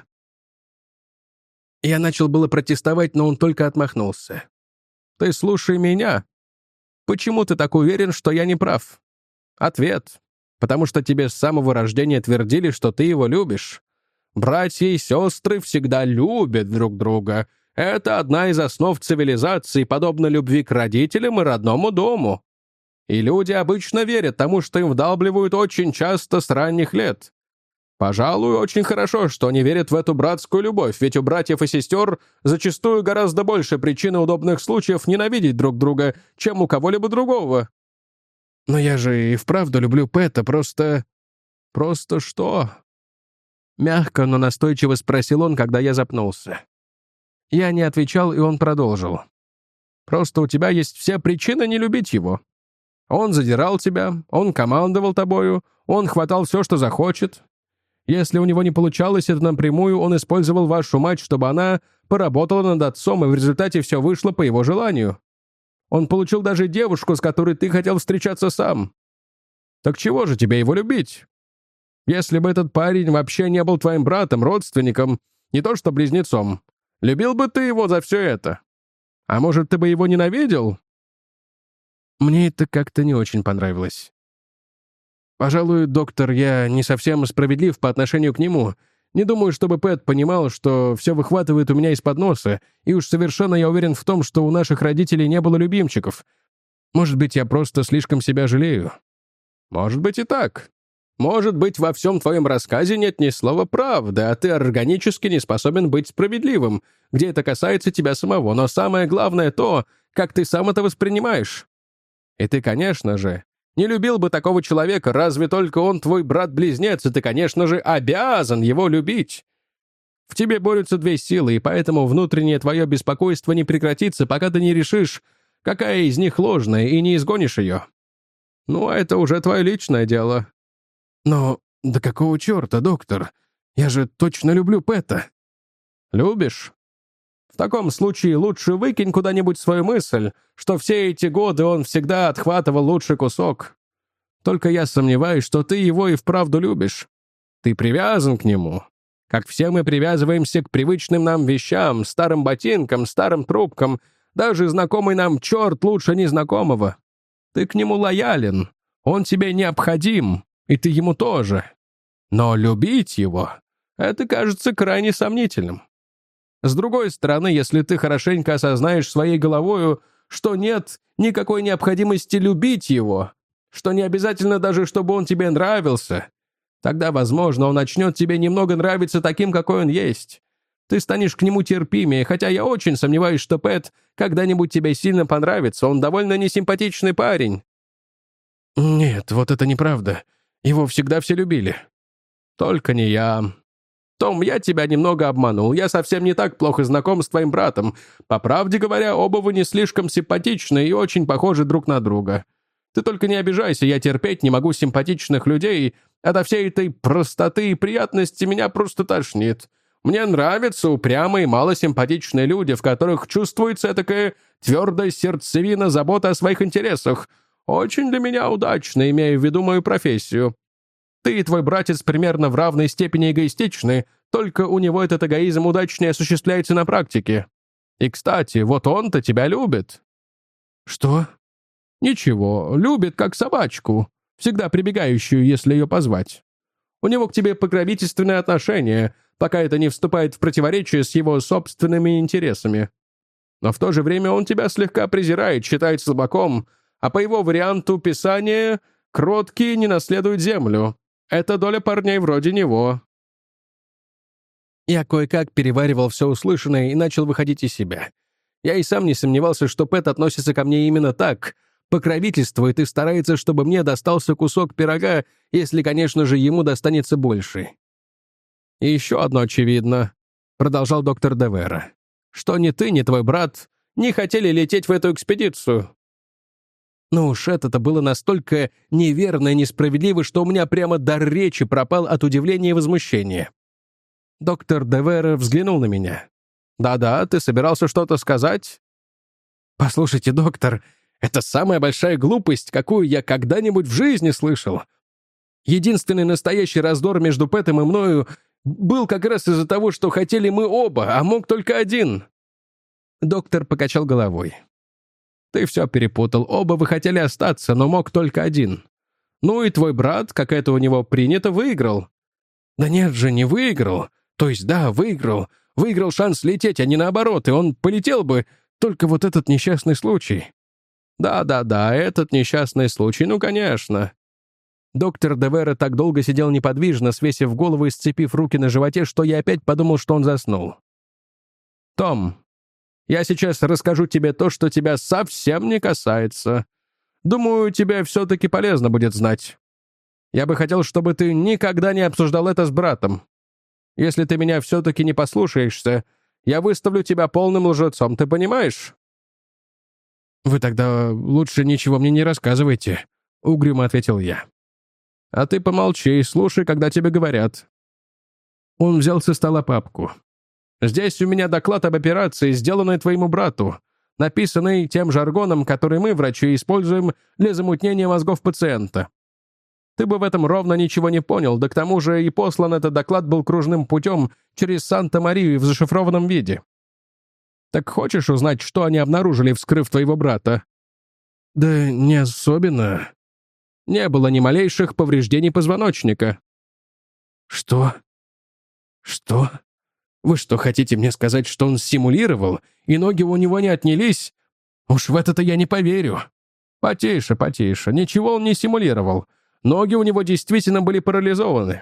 Я начал было протестовать, но он только отмахнулся. «Ты слушай меня. Почему ты так уверен, что я не прав?» Ответ. Потому что тебе с самого рождения твердили, что ты его любишь. Братья и сестры всегда любят друг друга. Это одна из основ цивилизации, подобно любви к родителям и родному дому. И люди обычно верят тому, что им вдалбливают очень часто с ранних лет. Пожалуй, очень хорошо, что они верят в эту братскую любовь, ведь у братьев и сестер зачастую гораздо больше причин и удобных случаев ненавидеть друг друга, чем у кого-либо другого. Но я же и вправду люблю Пэта, просто... Просто что? Мягко, но настойчиво спросил он, когда я запнулся. Я не отвечал, и он продолжил. Просто у тебя есть все причины не любить его. Он задирал тебя, он командовал тобою, он хватал все, что захочет. Если у него не получалось это напрямую, он использовал вашу мать, чтобы она поработала над отцом, и в результате все вышло по его желанию. Он получил даже девушку, с которой ты хотел встречаться сам. Так чего же тебе его любить? Если бы этот парень вообще не был твоим братом, родственником, не то что близнецом, любил бы ты его за все это? А может, ты бы его ненавидел?» Мне это как-то не очень понравилось. «Пожалуй, доктор, я не совсем справедлив по отношению к нему. Не думаю, чтобы Пэт понимал, что все выхватывает у меня из-под носа, и уж совершенно я уверен в том, что у наших родителей не было любимчиков. Может быть, я просто слишком себя жалею». «Может быть и так. Может быть, во всем твоем рассказе нет ни слова правды, а ты органически не способен быть справедливым, где это касается тебя самого, но самое главное то, как ты сам это воспринимаешь. И ты, конечно же, не любил бы такого человека, разве только он твой брат-близнец, и ты, конечно же, обязан его любить. В тебе борются две силы, и поэтому внутреннее твое беспокойство не прекратится, пока ты не решишь, какая из них ложная, и не изгонишь ее. Ну, а это уже твое личное дело». «Но да какого черта, доктор? Я же точно люблю Пэта». «Любишь? В таком случае лучше выкинь куда-нибудь свою мысль, что все эти годы он всегда отхватывал лучший кусок. Только я сомневаюсь, что ты его и вправду любишь. Ты привязан к нему. Как все мы привязываемся к привычным нам вещам, старым ботинкам, старым трубкам, даже знакомый нам черт лучше незнакомого. Ты к нему лоялен, он тебе необходим, и ты ему тоже. Но любить его — это кажется крайне сомнительным. С другой стороны, если ты хорошенько осознаешь своей головою, что нет никакой необходимости любить его, что не обязательно даже, чтобы он тебе нравился, тогда, возможно, он начнет тебе немного нравиться таким, какой он есть. Ты станешь к нему терпимее, хотя я очень сомневаюсь, что Пэт когда-нибудь тебе сильно понравится, он довольно несимпатичный парень». «Нет, вот это неправда. Его всегда все любили». «Только не я. Том, я тебя немного обманул. Я совсем не так плохо знаком с твоим братом. По правде говоря, оба вы не слишком симпатичны и очень похожи друг на друга. Ты только не обижайся, я терпеть не могу симпатичных людей, а до всей этой простоты и приятности меня просто тошнит. Мне нравятся упрямые, малосимпатичные люди, в которых чувствуется такая твердая сердцевина заботы о своих интересах. Очень для меня удачно, имея в виду мою профессию. Ты и твой братец примерно в равной степени эгоистичны, только у него этот эгоизм удачнее осуществляется на практике. И, кстати, вот он-то тебя любит». «Что?» «Ничего, любит как собачку, всегда прибегающую, если ее позвать. У него к тебе покровительственное отношение, пока это не вступает в противоречие с его собственными интересами. Но в то же время он тебя слегка презирает, считает слабаком, а по его варианту писания кроткие не наследуют землю. Это доля парней вроде него». Я кое-как переваривал все услышанное и начал выходить из себя. Я и сам не сомневался, что Пэт относится ко мне именно так, покровительствует и старается, чтобы мне достался кусок пирога, если, конечно же, ему достанется больше. «И еще одно очевидно», — продолжал доктор Девера, «что ни ты, ни твой брат не хотели лететь в эту экспедицию». Ну уж это-то было настолько неверно и несправедливо, что у меня прямо дар речи пропал от удивления и возмущения. Доктор Девера взглянул на меня. «Да-да, ты собирался что-то сказать?» «Послушайте, доктор, Это самая большая глупость, какую я когда-нибудь в жизни слышал. Единственный настоящий раздор между Пэтом и мною был как раз из-за того, что хотели мы оба, а мог только один». Доктор покачал головой. «Ты все перепутал. Оба вы хотели остаться, но мог только один. Ну и твой брат, как это у него принято, выиграл». «Да нет же, не выиграл. То есть да, выиграл. Выиграл шанс лететь, а не наоборот, и он полетел бы. Только вот этот несчастный случай». «Да-да-да, этот несчастный случай, ну, конечно». Доктор Девера так долго сидел неподвижно, свесив голову и сцепив руки на животе, что я опять подумал, что он заснул. «Том, я сейчас расскажу тебе то, что тебя совсем не касается. Думаю, тебе все-таки полезно будет знать. Я бы хотел, чтобы ты никогда не обсуждал это с братом. Если ты меня все-таки не послушаешься, я выставлю тебя полным лжецом, ты понимаешь?» «Вы тогда лучше ничего мне не рассказывайте», — угрюмо ответил я. «А ты помолчи и слушай, когда тебе говорят». Он взял со стола папку. «Здесь у меня доклад об операции, сделанной твоему брату, написанный тем жаргоном, который мы, врачи, используем для замутнения мозгов пациента. Ты бы в этом ровно ничего не понял, да к тому же и послан этот доклад был кружным путем через Санта-Марию в зашифрованном виде. Так хочешь узнать, что они обнаружили, вскрыв твоего брата?» «Да не особенно. Не было ни малейших повреждений позвоночника». «Что? Что? Вы что, хотите мне сказать, что он симулировал, и ноги у него не отнялись? Уж в это-то я не поверю». «Потише, потише. Ничего он не симулировал. Ноги у него действительно были парализованы.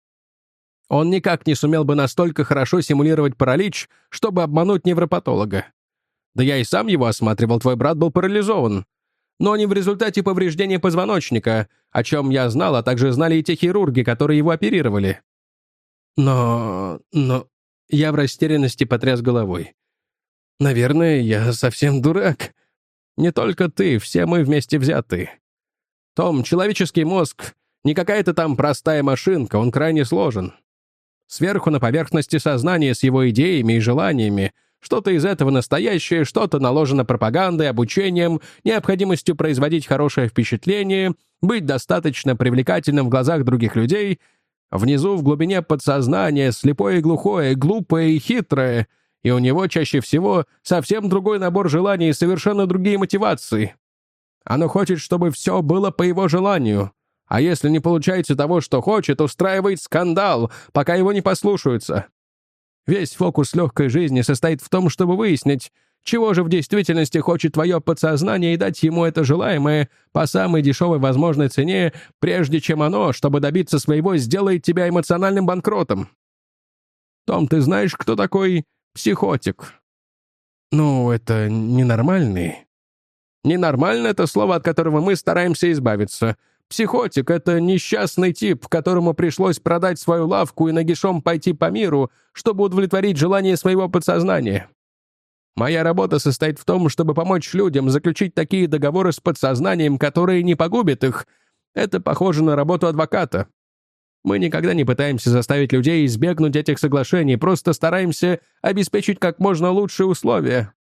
Он никак не сумел бы настолько хорошо симулировать паралич, чтобы обмануть невропатолога. Да я и сам его осматривал, твой брат был парализован. Но не в результате повреждения позвоночника, о чем я знал, а также знали и те хирурги, которые его оперировали». «Но... но...» Я в растерянности потряс головой. «Наверное, я совсем дурак. Не только ты, все мы вместе взяты. Том, человеческий мозг не какая-то там простая машинка, он крайне сложен. Сверху на поверхности сознания с его идеями и желаниями, что-то из этого настоящее, что-то наложено пропагандой, обучением, необходимостью производить хорошее впечатление, быть достаточно привлекательным в глазах других людей. Внизу, в глубине подсознания, слепое и глухое, глупое и хитрое, и у него чаще всего совсем другой набор желаний и совершенно другие мотивации. Оно хочет, чтобы все было по его желанию. А если не получается того, что хочет, устраивает скандал, пока его не послушаются. Весь фокус легкой жизни состоит в том, чтобы выяснить, чего же в действительности хочет твое подсознание, и дать ему это желаемое по самой дешевой возможной цене, прежде чем оно, чтобы добиться своего, сделает тебя эмоциональным банкротом. Том, ты знаешь, кто такой психотик?» «Ну, это ненормальный». «Ненормально — это слово, от которого мы стараемся избавиться. Психотик — это несчастный тип, которому пришлось продать свою лавку и нагишом пойти по миру, чтобы удовлетворить желание своего подсознания. Моя работа состоит в том, чтобы помочь людям заключить такие договоры с подсознанием, которые не погубят их. Это похоже на работу адвоката. Мы никогда не пытаемся заставить людей избегнуть этих соглашений, просто стараемся обеспечить как можно лучшие условия.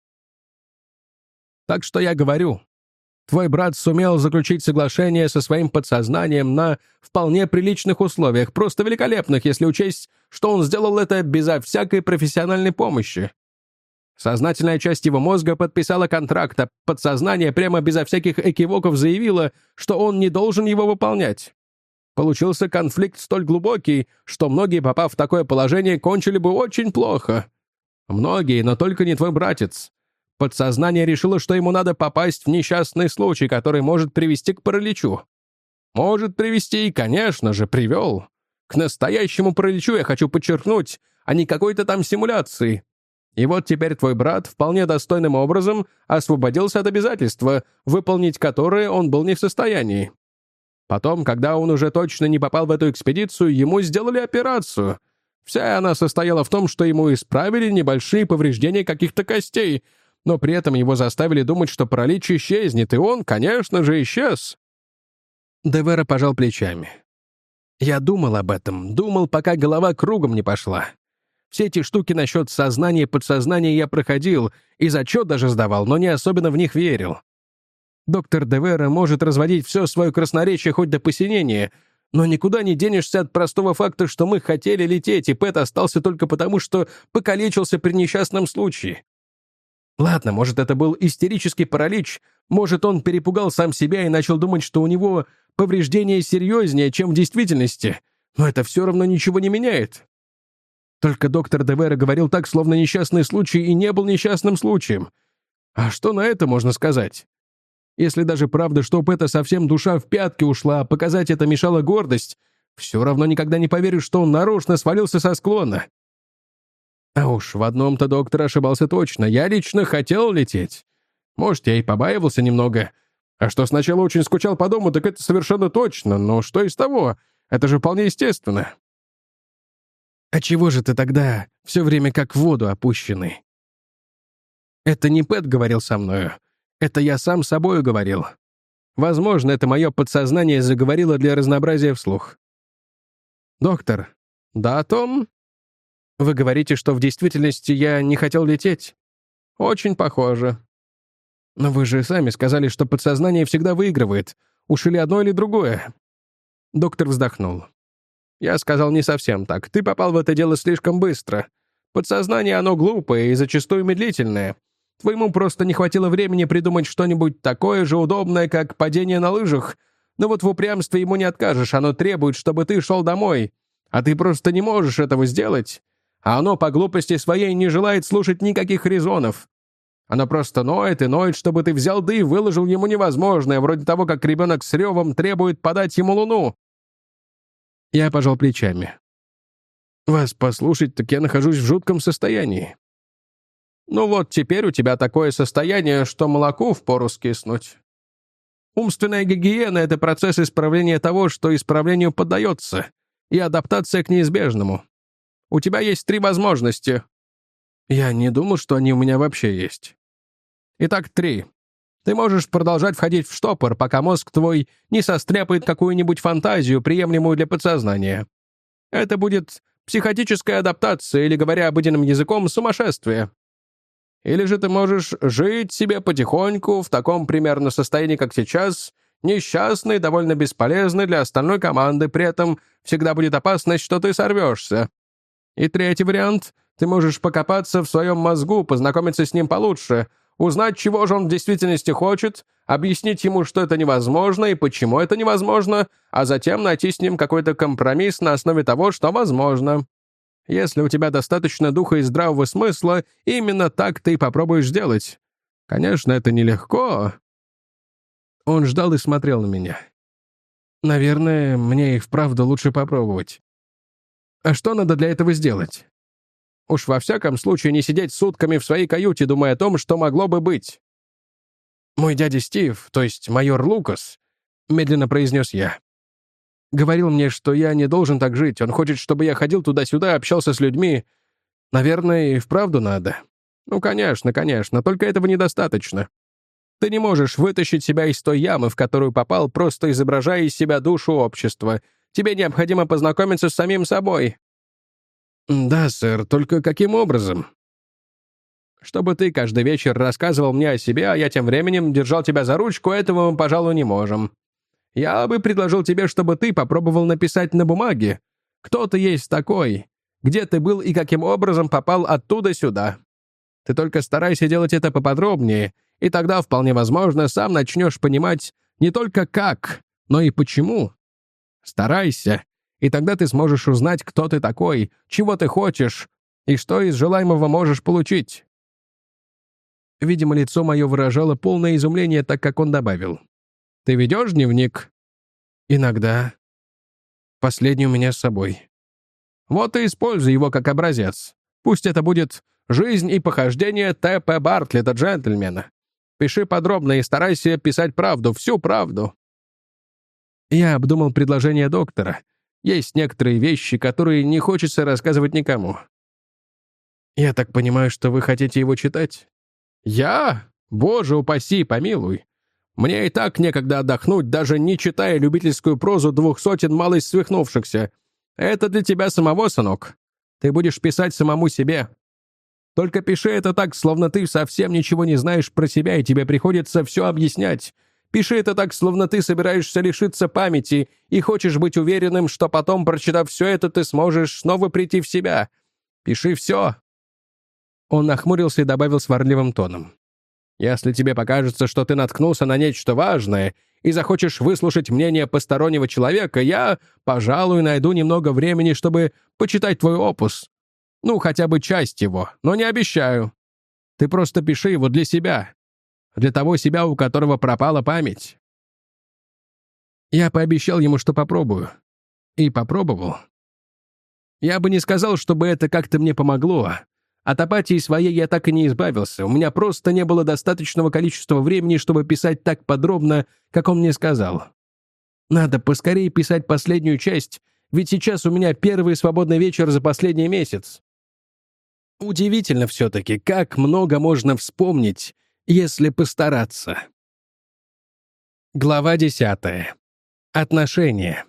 Так что я говорю, твой брат сумел заключить соглашение со своим подсознанием на вполне приличных условиях, просто великолепных, если учесть, что он сделал это безо всякой профессиональной помощи. Сознательная часть его мозга подписала контракт, а подсознание прямо безо всяких экивоков заявило, что он не должен его выполнять. Получился конфликт столь глубокий, что многие, попав в такое положение, кончили бы очень плохо. Многие, но только не твой братец. Подсознание решило, что ему надо попасть в несчастный случай, который может привести к параличу. Может привести и, конечно же, привел. К настоящему параличу я хочу подчеркнуть, а не какой-то там симуляции. И вот теперь твой брат вполне достойным образом освободился от обязательства, выполнить которое он был не в состоянии. Потом, когда он уже точно не попал в эту экспедицию, ему сделали операцию. Вся она состояла в том, что ему исправили небольшие повреждения каких-то костей, но при этом его заставили думать, что паралич исчезнет, и он, конечно же, исчез. Девера пожал плечами. Я думал об этом, думал, пока голова кругом не пошла. Все эти штуки насчет сознания и подсознания я проходил, и зачет даже сдавал, но не особенно в них верил. Доктор Девера может разводить все свое красноречие хоть до посинения, но никуда не денешься от простого факта, что мы хотели лететь, и Пэт остался только потому, что покалечился при несчастном случае. Ладно, может, это был истерический паралич, может, он перепугал сам себя и начал думать, что у него повреждение серьезнее, чем в действительности, но это все равно ничего не меняет. Только доктор Девера говорил так, словно несчастный случай и не был несчастным случаем. А что на это можно сказать? Если даже правда, что у Пэта совсем душа в пятки ушла, а показать это мешала гордость, все равно никогда не поверишь, что он нарочно свалился со склона. А уж в одном-то доктор ошибался точно. Я лично хотел лететь. Может, я и побаивался немного. А что сначала очень скучал по дому, так это совершенно точно. Но что из того? Это же вполне естественно. А чего же ты тогда все время как в воду опущенный? Это не Пэт говорил со мною. Это я сам с собою говорил. Возможно, это мое подсознание заговорило для разнообразия вслух. «Доктор». «Да, Том?» «Вы говорите, что в действительности я не хотел лететь?» «Очень похоже». «Но вы же сами сказали, что подсознание всегда выигрывает. Уж или одно, или другое». Доктор вздохнул. «Я сказал не совсем так. Ты попал в это дело слишком быстро. Подсознание, оно глупое и зачастую медлительное. Твоему просто не хватило времени придумать что-нибудь такое же удобное, как падение на лыжах. Но вот в упрямстве ему не откажешь, оно требует, чтобы ты шел домой. А ты просто не можешь этого сделать. А оно по глупости своей не желает слушать никаких резонов. Оно просто ноет и ноет, чтобы ты взял да и выложил ему невозможное, вроде того, как ребенок с ревом требует подать ему луну». Я пожал плечами. «Вас послушать, так я нахожусь в жутком состоянии». «Ну вот теперь у тебя такое состояние, что молоку впору скиснуть. Умственная гигиена — это процесс исправления того, что исправлению поддается, и адаптация к неизбежному. У тебя есть три возможности». Я не думал, что они у меня вообще есть. Итак, три. Ты можешь продолжать входить в штопор, пока мозг твой не состряпает какую-нибудь фантазию, приемлемую для подсознания. Это будет психотическая адаптация, или, говоря обыденным языком, сумасшествие. Или же ты можешь жить себе потихоньку в таком примерно состоянии, как сейчас, несчастный, довольно бесполезный для остальной команды, при этом всегда будет опасность, что ты сорвешься. И третий вариант — ты можешь покопаться в своем мозгу, познакомиться с ним получше, узнать, чего же он в действительности хочет, объяснить ему, что это невозможно и почему это невозможно, а затем найти с ним какой-то компромисс на основе того, что возможно. Если у тебя достаточно духа и здравого смысла, именно так ты и попробуешь сделать. Конечно, это нелегко». Он ждал и смотрел на меня. «Наверное, мне и вправду лучше попробовать. А что надо для этого сделать? Уж во всяком случае не сидеть сутками в своей каюте, думая о том, что могло бы быть. Мой дядя Стив, то есть майор Лукас, медленно произнес я, говорил мне, что я не должен так жить. Он хочет, чтобы я ходил туда-сюда, общался с людьми. Наверное, и вправду надо. Ну, конечно, конечно, только этого недостаточно. Ты не можешь вытащить себя из той ямы, в которую попал, просто изображая из себя душу общества. Тебе необходимо познакомиться с самим собой». «Да, сэр, только каким образом?» «Чтобы ты каждый вечер рассказывал мне о себе, а я тем временем держал тебя за ручку, этого мы, пожалуй, не можем. Я бы предложил тебе, чтобы ты попробовал написать на бумаге, кто ты есть такой, где ты был и каким образом попал оттуда сюда. Ты только старайся делать это поподробнее, и тогда, вполне возможно, сам начнешь понимать не только как, но и почему. Старайся, и тогда ты сможешь узнать, кто ты такой, чего ты хочешь, и что из желаемого можешь получить». Видимо, лицо мое выражало полное изумление, так как он добавил: «Ты ведешь дневник?» «Иногда. Последний у меня с собой». «Вот и используй его как образец. Пусть это будет «Жизнь и похождения Т П Бартлета, джентльмена». Пиши подробно и старайся писать правду, всю правду». Я обдумал предложение доктора. Есть некоторые вещи, которые не хочется рассказывать никому. «Я так понимаю, что вы хотите его читать?» «Я? Боже упаси, помилуй. Мне и так некогда отдохнуть, даже не читая любительскую прозу двух сотен малость свихнувшихся. Это для тебя самого, сынок. Ты будешь писать самому себе. Только пиши это так, словно ты совсем ничего не знаешь про себя, и тебе приходится все объяснять. Пиши это так, словно ты собираешься лишиться памяти и хочешь быть уверенным, что потом, прочитав все это, ты сможешь снова прийти в себя. Пиши все». Он нахмурился и добавил сварливым тоном: «Если тебе покажется, что ты наткнулся на нечто важное и захочешь выслушать мнение постороннего человека, я, пожалуй, найду немного времени, чтобы почитать твой опус. Ну, хотя бы часть его, но не обещаю. Ты просто пиши его для себя. Для того себя, у которого пропала память». Я пообещал ему, что попробую. И попробовал. Я бы не сказал, чтобы это как-то мне помогло. От апатии своей я так и не избавился. У меня просто не было достаточного количества времени, чтобы писать так подробно, как он мне сказал. Надо поскорее писать последнюю часть, ведь сейчас у меня первый свободный вечер за последний месяц. Удивительно все-таки, как много можно вспомнить, если постараться. Глава десятая. Отношения.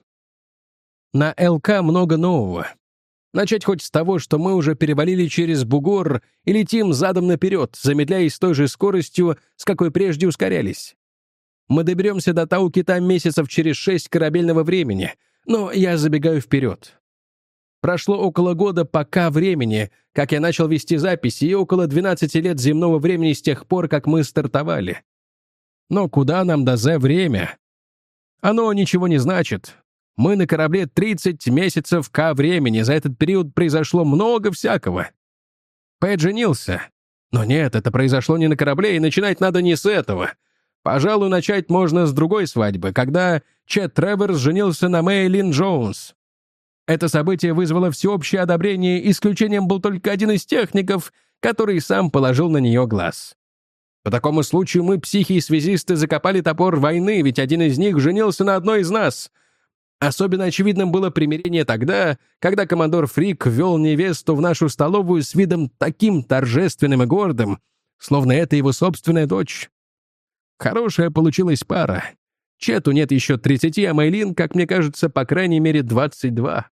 На ЛК много нового. Начать хоть с того, что мы уже перевалили через бугор и летим задом наперед, замедляясь с той же скоростью, с какой прежде ускорялись. Мы доберемся до Тау-Кита месяцев через шесть корабельного времени, но я забегаю вперед. Прошло около года пока времени, как я начал вести записи, и около двенадцати лет земного времени с тех пор, как мы стартовали. Но куда нам до Зе время? Оно ничего не значит. Мы на корабле тридцать месяцев К времени. За этот период произошло много всякого. Пэт женился. Но нет, это произошло не на корабле, и начинать надо не с этого. Пожалуй, начать можно с другой свадьбы, когда Чет Треворс женился на Мэй Лин Джонс. Это событие вызвало всеобщее одобрение, исключением был только один из техников, который сам положил на нее глаз. По такому случаю мы, психи и связисты, закопали топор войны, ведь один из них женился на одной из нас. Особенно очевидным было примирение тогда, когда командор Фрик ввел невесту в нашу столовую с видом таким торжественным и гордым, словно это его собственная дочь. Хорошая получилась пара. Чету нет еще тридцати, а Мэйлин, как мне кажется, по крайней мере двадцать два.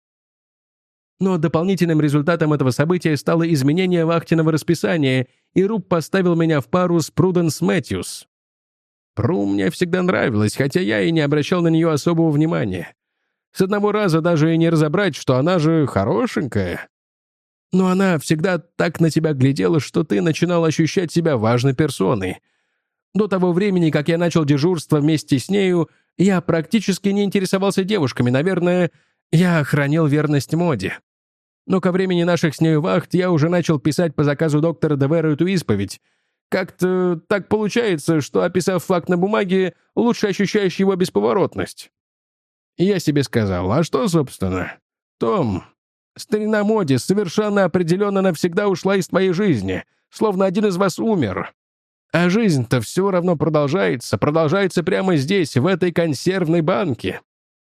Но дополнительным результатом этого события стало изменение вахтенного расписания, и Руб поставил меня в пару с Пруденс Мэтьюс. Пру мне всегда нравилась, хотя я и не обращал на нее особого внимания. С одного раза даже и не разобрать, что она же хорошенькая. Но она всегда так на тебя глядела, что ты начинал ощущать себя важной персоной. До того времени, как я начал дежурство вместе с нею, я практически не интересовался девушками. Наверное, я хранил верность моде. Но ко времени наших с нею вахт я уже начал писать по заказу доктора Девера эту исповедь. Как-то так получается, что, описав факт на бумаге, лучше ощущаешь его бесповоротность. И я себе сказал: а что, собственно? Том, старина Моди совершенно определенно навсегда ушла из твоей жизни, словно один из вас умер. А жизнь-то все равно продолжается, продолжается прямо здесь, в этой консервной банке.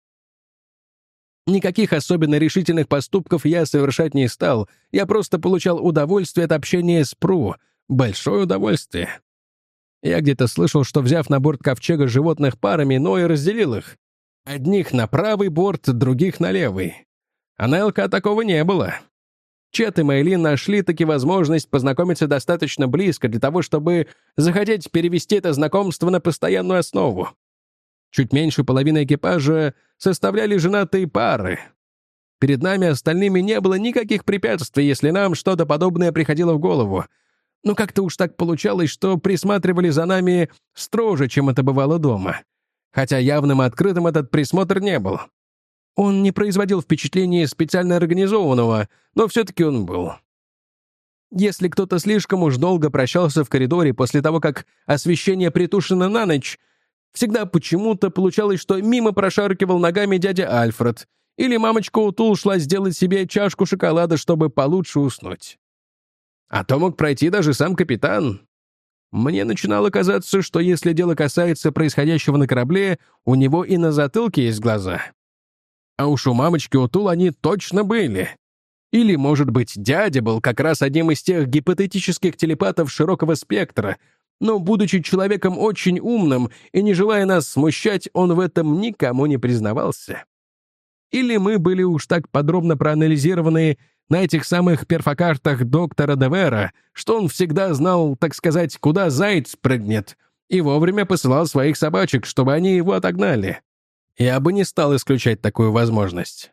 Никаких особенно решительных поступков я совершать не стал, я просто получал удовольствие от общения с Пру, большое удовольствие. Я где-то слышал, что, взяв на борт ковчега животных парами, Ной разделил их. Одних на правый борт, других на левый. А на ЛК такого не было. Чет и Мэйлин нашли таки возможность познакомиться достаточно близко для того, чтобы захотеть перевести это знакомство на постоянную основу. Чуть меньше половины экипажа составляли женатые пары. Перед нами остальными не было никаких препятствий, если нам что-то подобное приходило в голову. Но как-то уж так получалось, что присматривали за нами строже, чем это бывало дома. Хотя явным и открытым этот присмотр не был. Он не производил впечатления специально организованного, но все-таки он был. Если кто-то слишком уж долго прощался в коридоре после того, как освещение притушено на ночь, всегда почему-то получалось, что мимо прошаркивал ногами дядя Альфред, или мамочка Утул шла сделать себе чашку шоколада, чтобы получше уснуть. А то мог пройти даже сам капитан. Мне начинало казаться, что если дело касается происходящего на корабле, у него и на затылке есть глаза. А уж у мамочки Утул они точно были. Или, может быть, дядя был как раз одним из тех гипотетических телепатов широкого спектра, но, будучи человеком очень умным и не желая нас смущать, он в этом никому не признавался. Или мы были уж так подробно проанализированы на этих самых перфокартах доктора Девера, что он всегда знал, так сказать, куда заяц прыгнет, и вовремя посылал своих собачек, чтобы они его отогнали. Я бы не стал исключать такую возможность.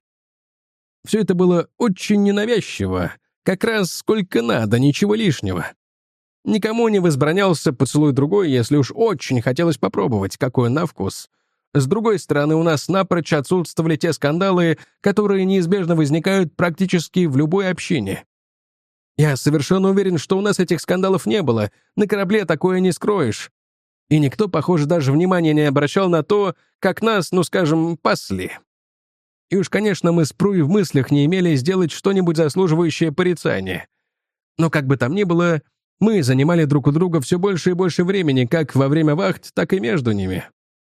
Все это было очень ненавязчиво, как раз сколько надо, ничего лишнего. Никому не возбранялся поцелуй другой, если уж очень хотелось попробовать, какой он на вкус. С другой стороны, у нас напрочь отсутствовали те скандалы, которые неизбежно возникают практически в любой общине. Я совершенно уверен, что у нас этих скандалов не было, на корабле такое не скроешь. И никто, похоже, даже внимания не обращал на то, как нас, ну скажем, пасли. И уж, конечно, мы с Пру и в мыслях не имели сделать что-нибудь заслуживающее порицания. Но как бы там ни было, мы занимали друг у друга все больше и больше времени, как во время вахт, так и между ними.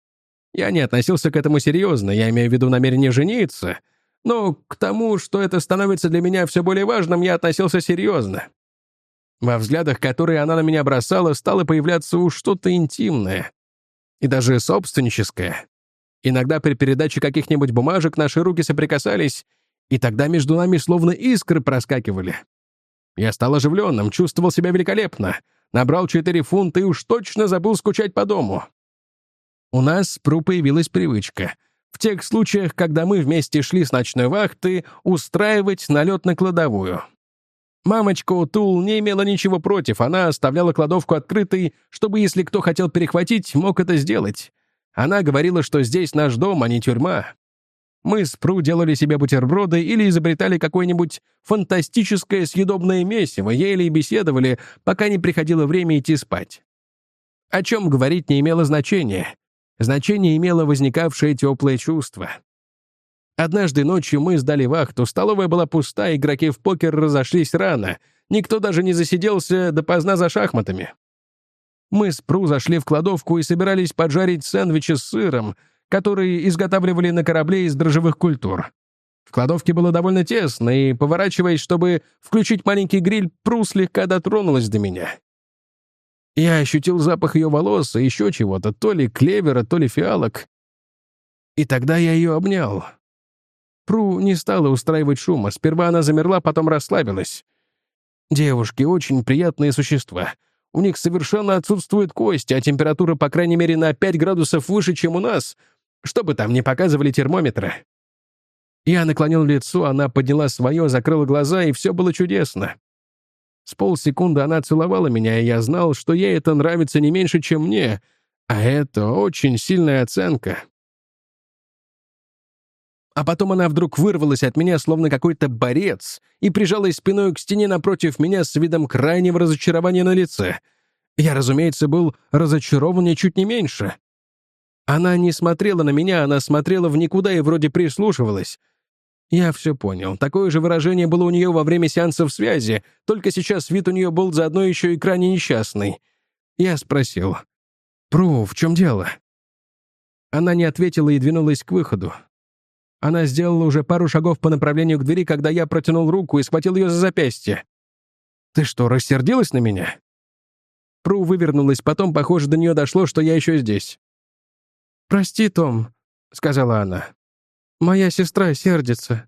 Я не относился к этому серьезно, я имею в виду намерение жениться, но к тому, что это становится для меня все более важным, я относился серьезно. Во взглядах, которые она на меня бросала, стало появляться уж что-то интимное и даже собственническое. Иногда при передаче каких-нибудь бумажек наши руки соприкасались, и тогда между нами словно искры проскакивали. Я стал оживленным, чувствовал себя великолепно, набрал четыре фунта и уж точно забыл скучать по дому. У нас с Пру появилась привычка в тех случаях, когда мы вместе шли с ночной вахты, устраивать налет на кладовую. Мамочка Утул не имела ничего против, она оставляла кладовку открытой, чтобы, если кто хотел перехватить, мог это сделать. Она говорила, что здесь наш дом, а не тюрьма. Мы с Пру делали себе бутерброды или изобретали какое-нибудь фантастическое съедобное месиво, ели и беседовали, пока не приходило время идти спать. О чем говорить не имело значения. Значение имело возникавшее теплое чувство. Однажды ночью мы сдали вахту, столовая была пуста, игроки в покер разошлись рано, никто даже не засиделся допоздна за шахматами. Мы с Пру зашли в кладовку и собирались поджарить сэндвичи с сыром, которые изготавливали на корабле из дрожжевых культур. В кладовке было довольно тесно, и, поворачиваясь, чтобы включить маленький гриль, Пру слегка дотронулась до меня. Я ощутил запах ее волос и еще чего-то, то ли клевера, то ли фиалок. И тогда я ее обнял. Пру не стала устраивать шума. Сперва она замерла, потом расслабилась. Девушки — очень приятные существа. У них совершенно отсутствуют кости, а температура, по крайней мере, на пять градусов выше, чем у нас, что бы там ни показывали термометры. Я наклонил лицо, она подняла свое, закрыла глаза, и все было чудесно. С полсекунды она целовала меня, и я знал, что ей это нравится не меньше, чем мне, а это очень сильная оценка. А потом она вдруг вырвалась от меня, словно какой-то борец, и прижалась спиной к стене напротив меня с видом крайнего разочарования на лице. Я, разумеется, был разочарован ничуть не меньше. Она не смотрела на меня, она смотрела в никуда и вроде прислушивалась. Я все понял. Такое же выражение было у нее во время сеансов связи, только сейчас вид у нее был заодно еще и крайне несчастный. Я спросил: «Пру, в чем дело?» Она не ответила и двинулась к выходу. Она сделала уже пару шагов по направлению к двери, когда я протянул руку и схватил ее за запястье. «Ты что, рассердилась на меня?» Пру вывернулась, потом, похоже, до нее дошло, что я еще здесь. «Прости, Том», — сказала она. «Моя сестра сердится».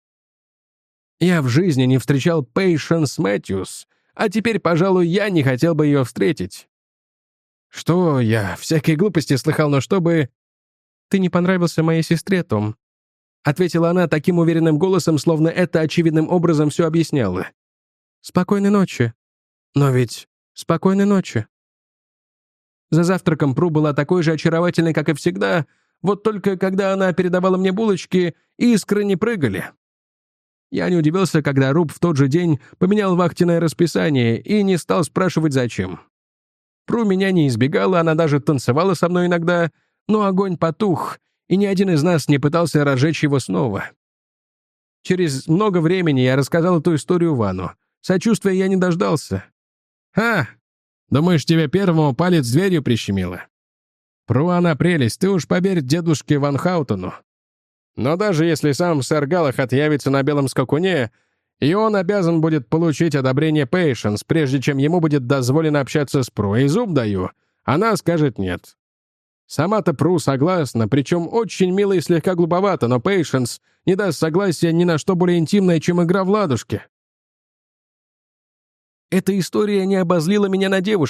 Я в жизни не встречал Пейшенс Мэтьюс, а теперь, пожалуй, я не хотел бы ее встретить. Что я, всякие глупости слыхал, но чтобы... «Ты не понравился моей сестре, Том», — ответила она таким уверенным голосом, словно это очевидным образом все объясняло. «Спокойной ночи». «Но ведь...» «Спокойной ночи». За завтраком Пру была такой же очаровательной, как и всегда, вот только когда она передавала мне булочки, искры не прыгали. Я не удивился, когда Руб в тот же день поменял вахтенное расписание и не стал спрашивать, зачем. Пру меня не избегала, она даже танцевала со мной иногда, но огонь потух, и ни один из нас не пытался разжечь его снова. Через много времени я рассказал эту историю Вану. Сочувствия я не дождался. «Ха! Думаешь, тебе первому палец дверью прищемило? Пру, она прелесть, ты уж поверь дедушке Ван Хаутену. Но даже если сам сэр Галахад явится на белом скакуне, и он обязан будет получить одобрение Пейшенс, прежде чем ему будет дозволено общаться с Пру, и зуб даю, она скажет нет. Сама-то Пру согласна, причем очень мило и слегка глуповато, но Пейшенс не даст согласия ни на что более интимное, чем игра в ладушки». Эта история не обозлила меня на девушек,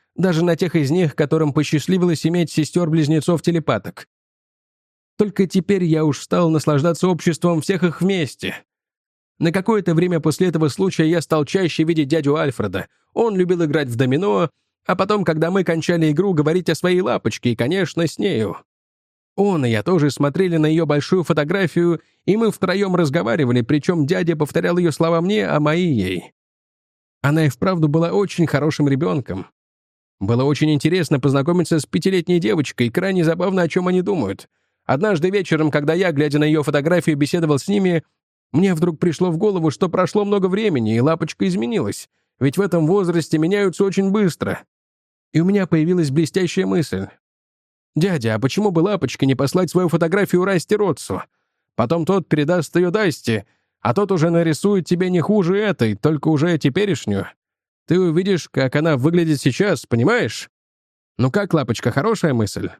даже на тех из них, которым посчастливилось иметь сестер-близнецов-телепаток. Только теперь я уж стал наслаждаться обществом всех их вместе. На какое-то время после этого случая я стал чаще видеть дядю Альфреда. Он любил играть в домино, а потом, когда мы кончали игру, говорить о своей лапочке, и, конечно, с нею. Он и я тоже смотрели на ее большую фотографию, и мы втроем разговаривали, причем дядя повторял ее слова мне, а мои ей. Она и вправду была очень хорошим ребенком. Было очень интересно познакомиться с пятилетней девочкой, крайне забавно, о чем они думают. Однажды вечером, когда я, глядя на ее фотографию, беседовал с ними, мне вдруг пришло в голову, что прошло много времени, и лапочка изменилась, ведь в этом возрасте меняются очень быстро. И у меня появилась блестящая мысль. «Дядя, а почему бы лапочке не послать свою фотографию Расти Ротсу? Потом тот передаст ее Дасти, а тот уже нарисует тебе не хуже этой, только уже теперешнюю. Ты увидишь, как она выглядит сейчас, понимаешь? Ну как, лапочка, хорошая мысль?»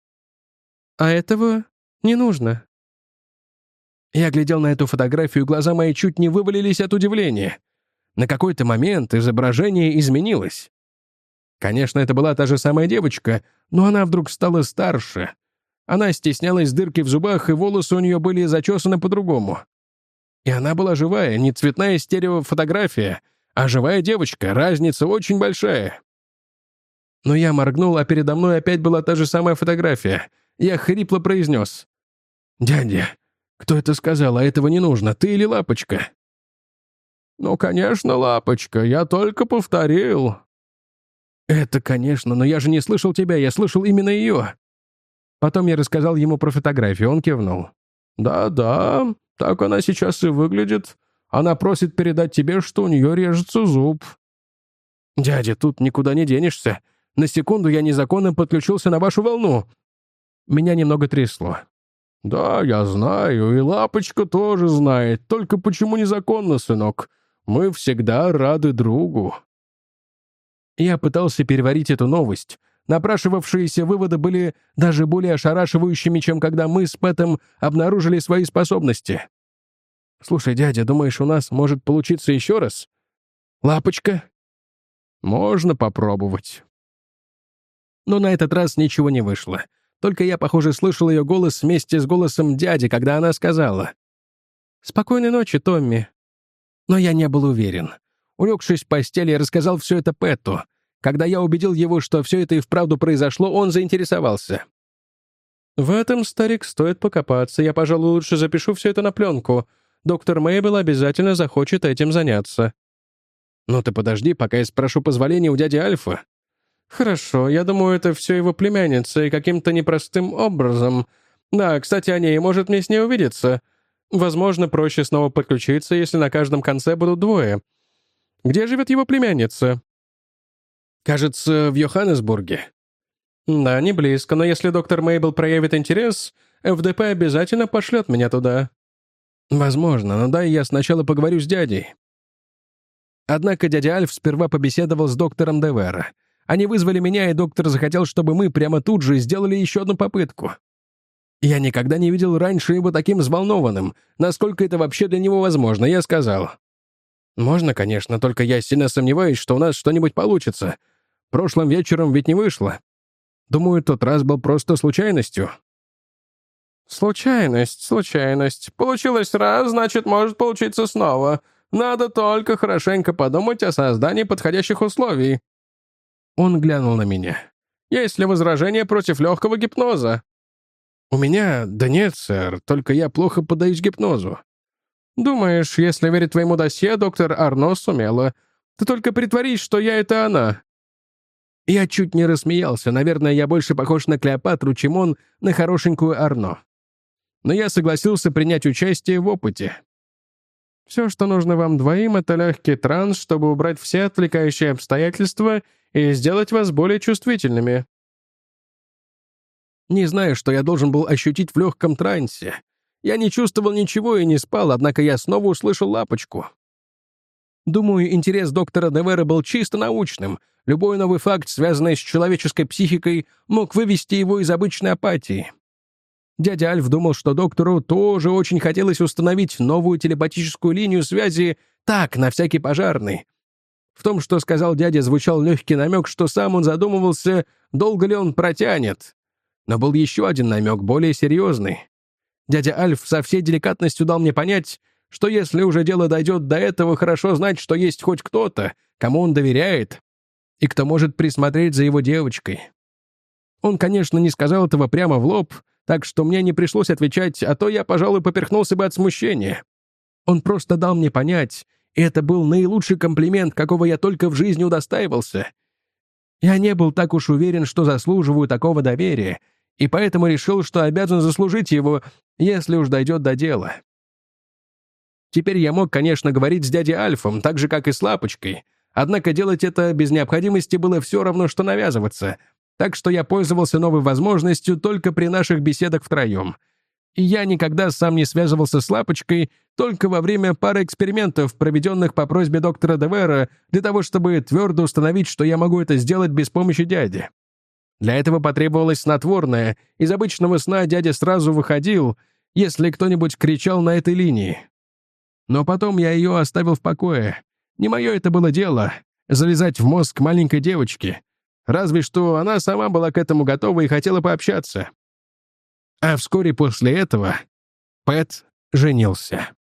«А этого не нужно». Я глядел на эту фотографию, глаза мои чуть не вывалились от удивления. На какой-то момент изображение изменилось. Конечно, это была та же самая девочка, но она вдруг стала старше. Она стеснялась дырки в зубах, и волосы у нее были зачесаны по-другому. И она была живая, не цветная стереофотография, а живая девочка, разница очень большая. Но я моргнул, а передо мной опять была та же самая фотография. Я хрипло произнес: «Дядя, кто это сказал, а этого не нужно, ты или лапочка?» «Ну, конечно, лапочка, я только повторил». «Это, конечно, но я же не слышал тебя, я слышал именно ее». Потом я рассказал ему про фотографию, он кивнул. «Да-да, так она сейчас и выглядит. Она просит передать тебе, что у нее режется зуб». «Дядя, тут никуда не денешься. На секунду я незаконно подключился на вашу волну». Меня немного трясло. «Да, я знаю, и лапочка тоже знает. Только почему незаконно, сынок? Мы всегда рады другу». Я пытался переварить эту новость. Напрашивавшиеся выводы были даже более ошарашивающими, чем когда мы с Пэтом обнаружили свои способности. «Слушай, дядя, думаешь, у нас может получиться еще раз? Лапочка?» «Можно попробовать». Но на этот раз ничего не вышло. Только я, похоже, слышал ее голос вместе с голосом дяди, когда она сказала: «Спокойной ночи, Томми». Но я не был уверен. Улегшись в постели, я рассказал все это Пэту. Когда я убедил его, что все это и вправду произошло, он заинтересовался. «В этом, старик, стоит покопаться. Я, пожалуй, лучше запишу все это на пленку. Доктор Мейбл обязательно захочет этим заняться». «Ну ты подожди, пока я спрошу позволения у дяди Альфа». «Хорошо, я думаю, это все его племянница, и каким-то непростым образом. Да, кстати, о ней, может мне с ней увидеться. Возможно, проще снова подключиться, если на каждом конце будут двое. Где живет его племянница?» «Кажется, в Йоханнесбурге». «Да, не близко, но если доктор Мейбл проявит интерес, эф дэ пэ обязательно пошлет меня туда». «Возможно, но дай я сначала поговорю с дядей». Однако дядя Альф сперва побеседовал с доктором Девера. Они вызвали меня, и доктор захотел, чтобы мы прямо тут же сделали еще одну попытку. Я никогда не видел раньше его таким взволнованным. Насколько это вообще для него возможно, я сказал: «Можно, конечно, только я сильно сомневаюсь, что у нас что-нибудь получится. Прошлым вечером ведь не вышло. Думаю, тот раз был просто случайностью». «Случайность, случайность. Получилось раз, значит, может получиться снова. Надо только хорошенько подумать о создании подходящих условий». Он глянул на меня. «Есть ли возражения против легкого гипноза?» «У меня... Да нет, сэр, только я плохо поддаюсь гипнозу». «Думаешь, если верить твоему досье, доктор Арно сумела. Ты только притворись, что я — это она». Я чуть не рассмеялся. Наверное, я больше похож на Клеопатру, чем он на хорошенькую Арно. Но я согласился принять участие в опыте. «Все, что нужно вам двоим, — это легкий транс, чтобы убрать все отвлекающие обстоятельства и сделать вас более чувствительными». Не знаю, что я должен был ощутить в легком трансе. Я не чувствовал ничего и не спал, однако я снова услышал лапочку. Думаю, интерес доктора Девера был чисто научным. Любой новый факт, связанный с человеческой психикой, мог вывести его из обычной апатии. Дядя Альф думал, что доктору тоже очень хотелось установить новую телепатическую линию связи так, на всякий пожарный. В том, что сказал дядя, звучал легкий намек, что сам он задумывался, долго ли он протянет. Но был еще один намек, более серьезный. Дядя Альф со всей деликатностью дал мне понять, что если уже дело дойдет до этого, хорошо знать, что есть хоть кто-то, кому он доверяет, и кто может присмотреть за его девочкой. Он, конечно, не сказал этого прямо в лоб, так что мне не пришлось отвечать, а то я, пожалуй, поперхнулся бы от смущения. Он просто дал мне понять, и это был наилучший комплимент, какого я только в жизни удостаивался. Я не был так уж уверен, что заслуживаю такого доверия, и поэтому решил, что обязан заслужить его, если уж дойдет до дела. Теперь я мог, конечно, говорить с дядей Альфом, так же, как и с Лапочкой, однако делать это без необходимости было все равно, что навязываться, так что я пользовался новой возможностью только при наших беседах втроем. И я никогда сам не связывался с Лапочкой, только во время пары экспериментов, проведенных по просьбе доктора Девера, для того, чтобы твердо установить, что я могу это сделать без помощи дяди. Для этого потребовалось снотворное. Из обычного сна дядя сразу выходил, если кто-нибудь кричал на этой линии. Но потом я ее оставил в покое. Не мое это было дело — залезать в мозг маленькой девочки. Разве что она сама была к этому готова и хотела пообщаться. А вскоре после этого Пэт женился.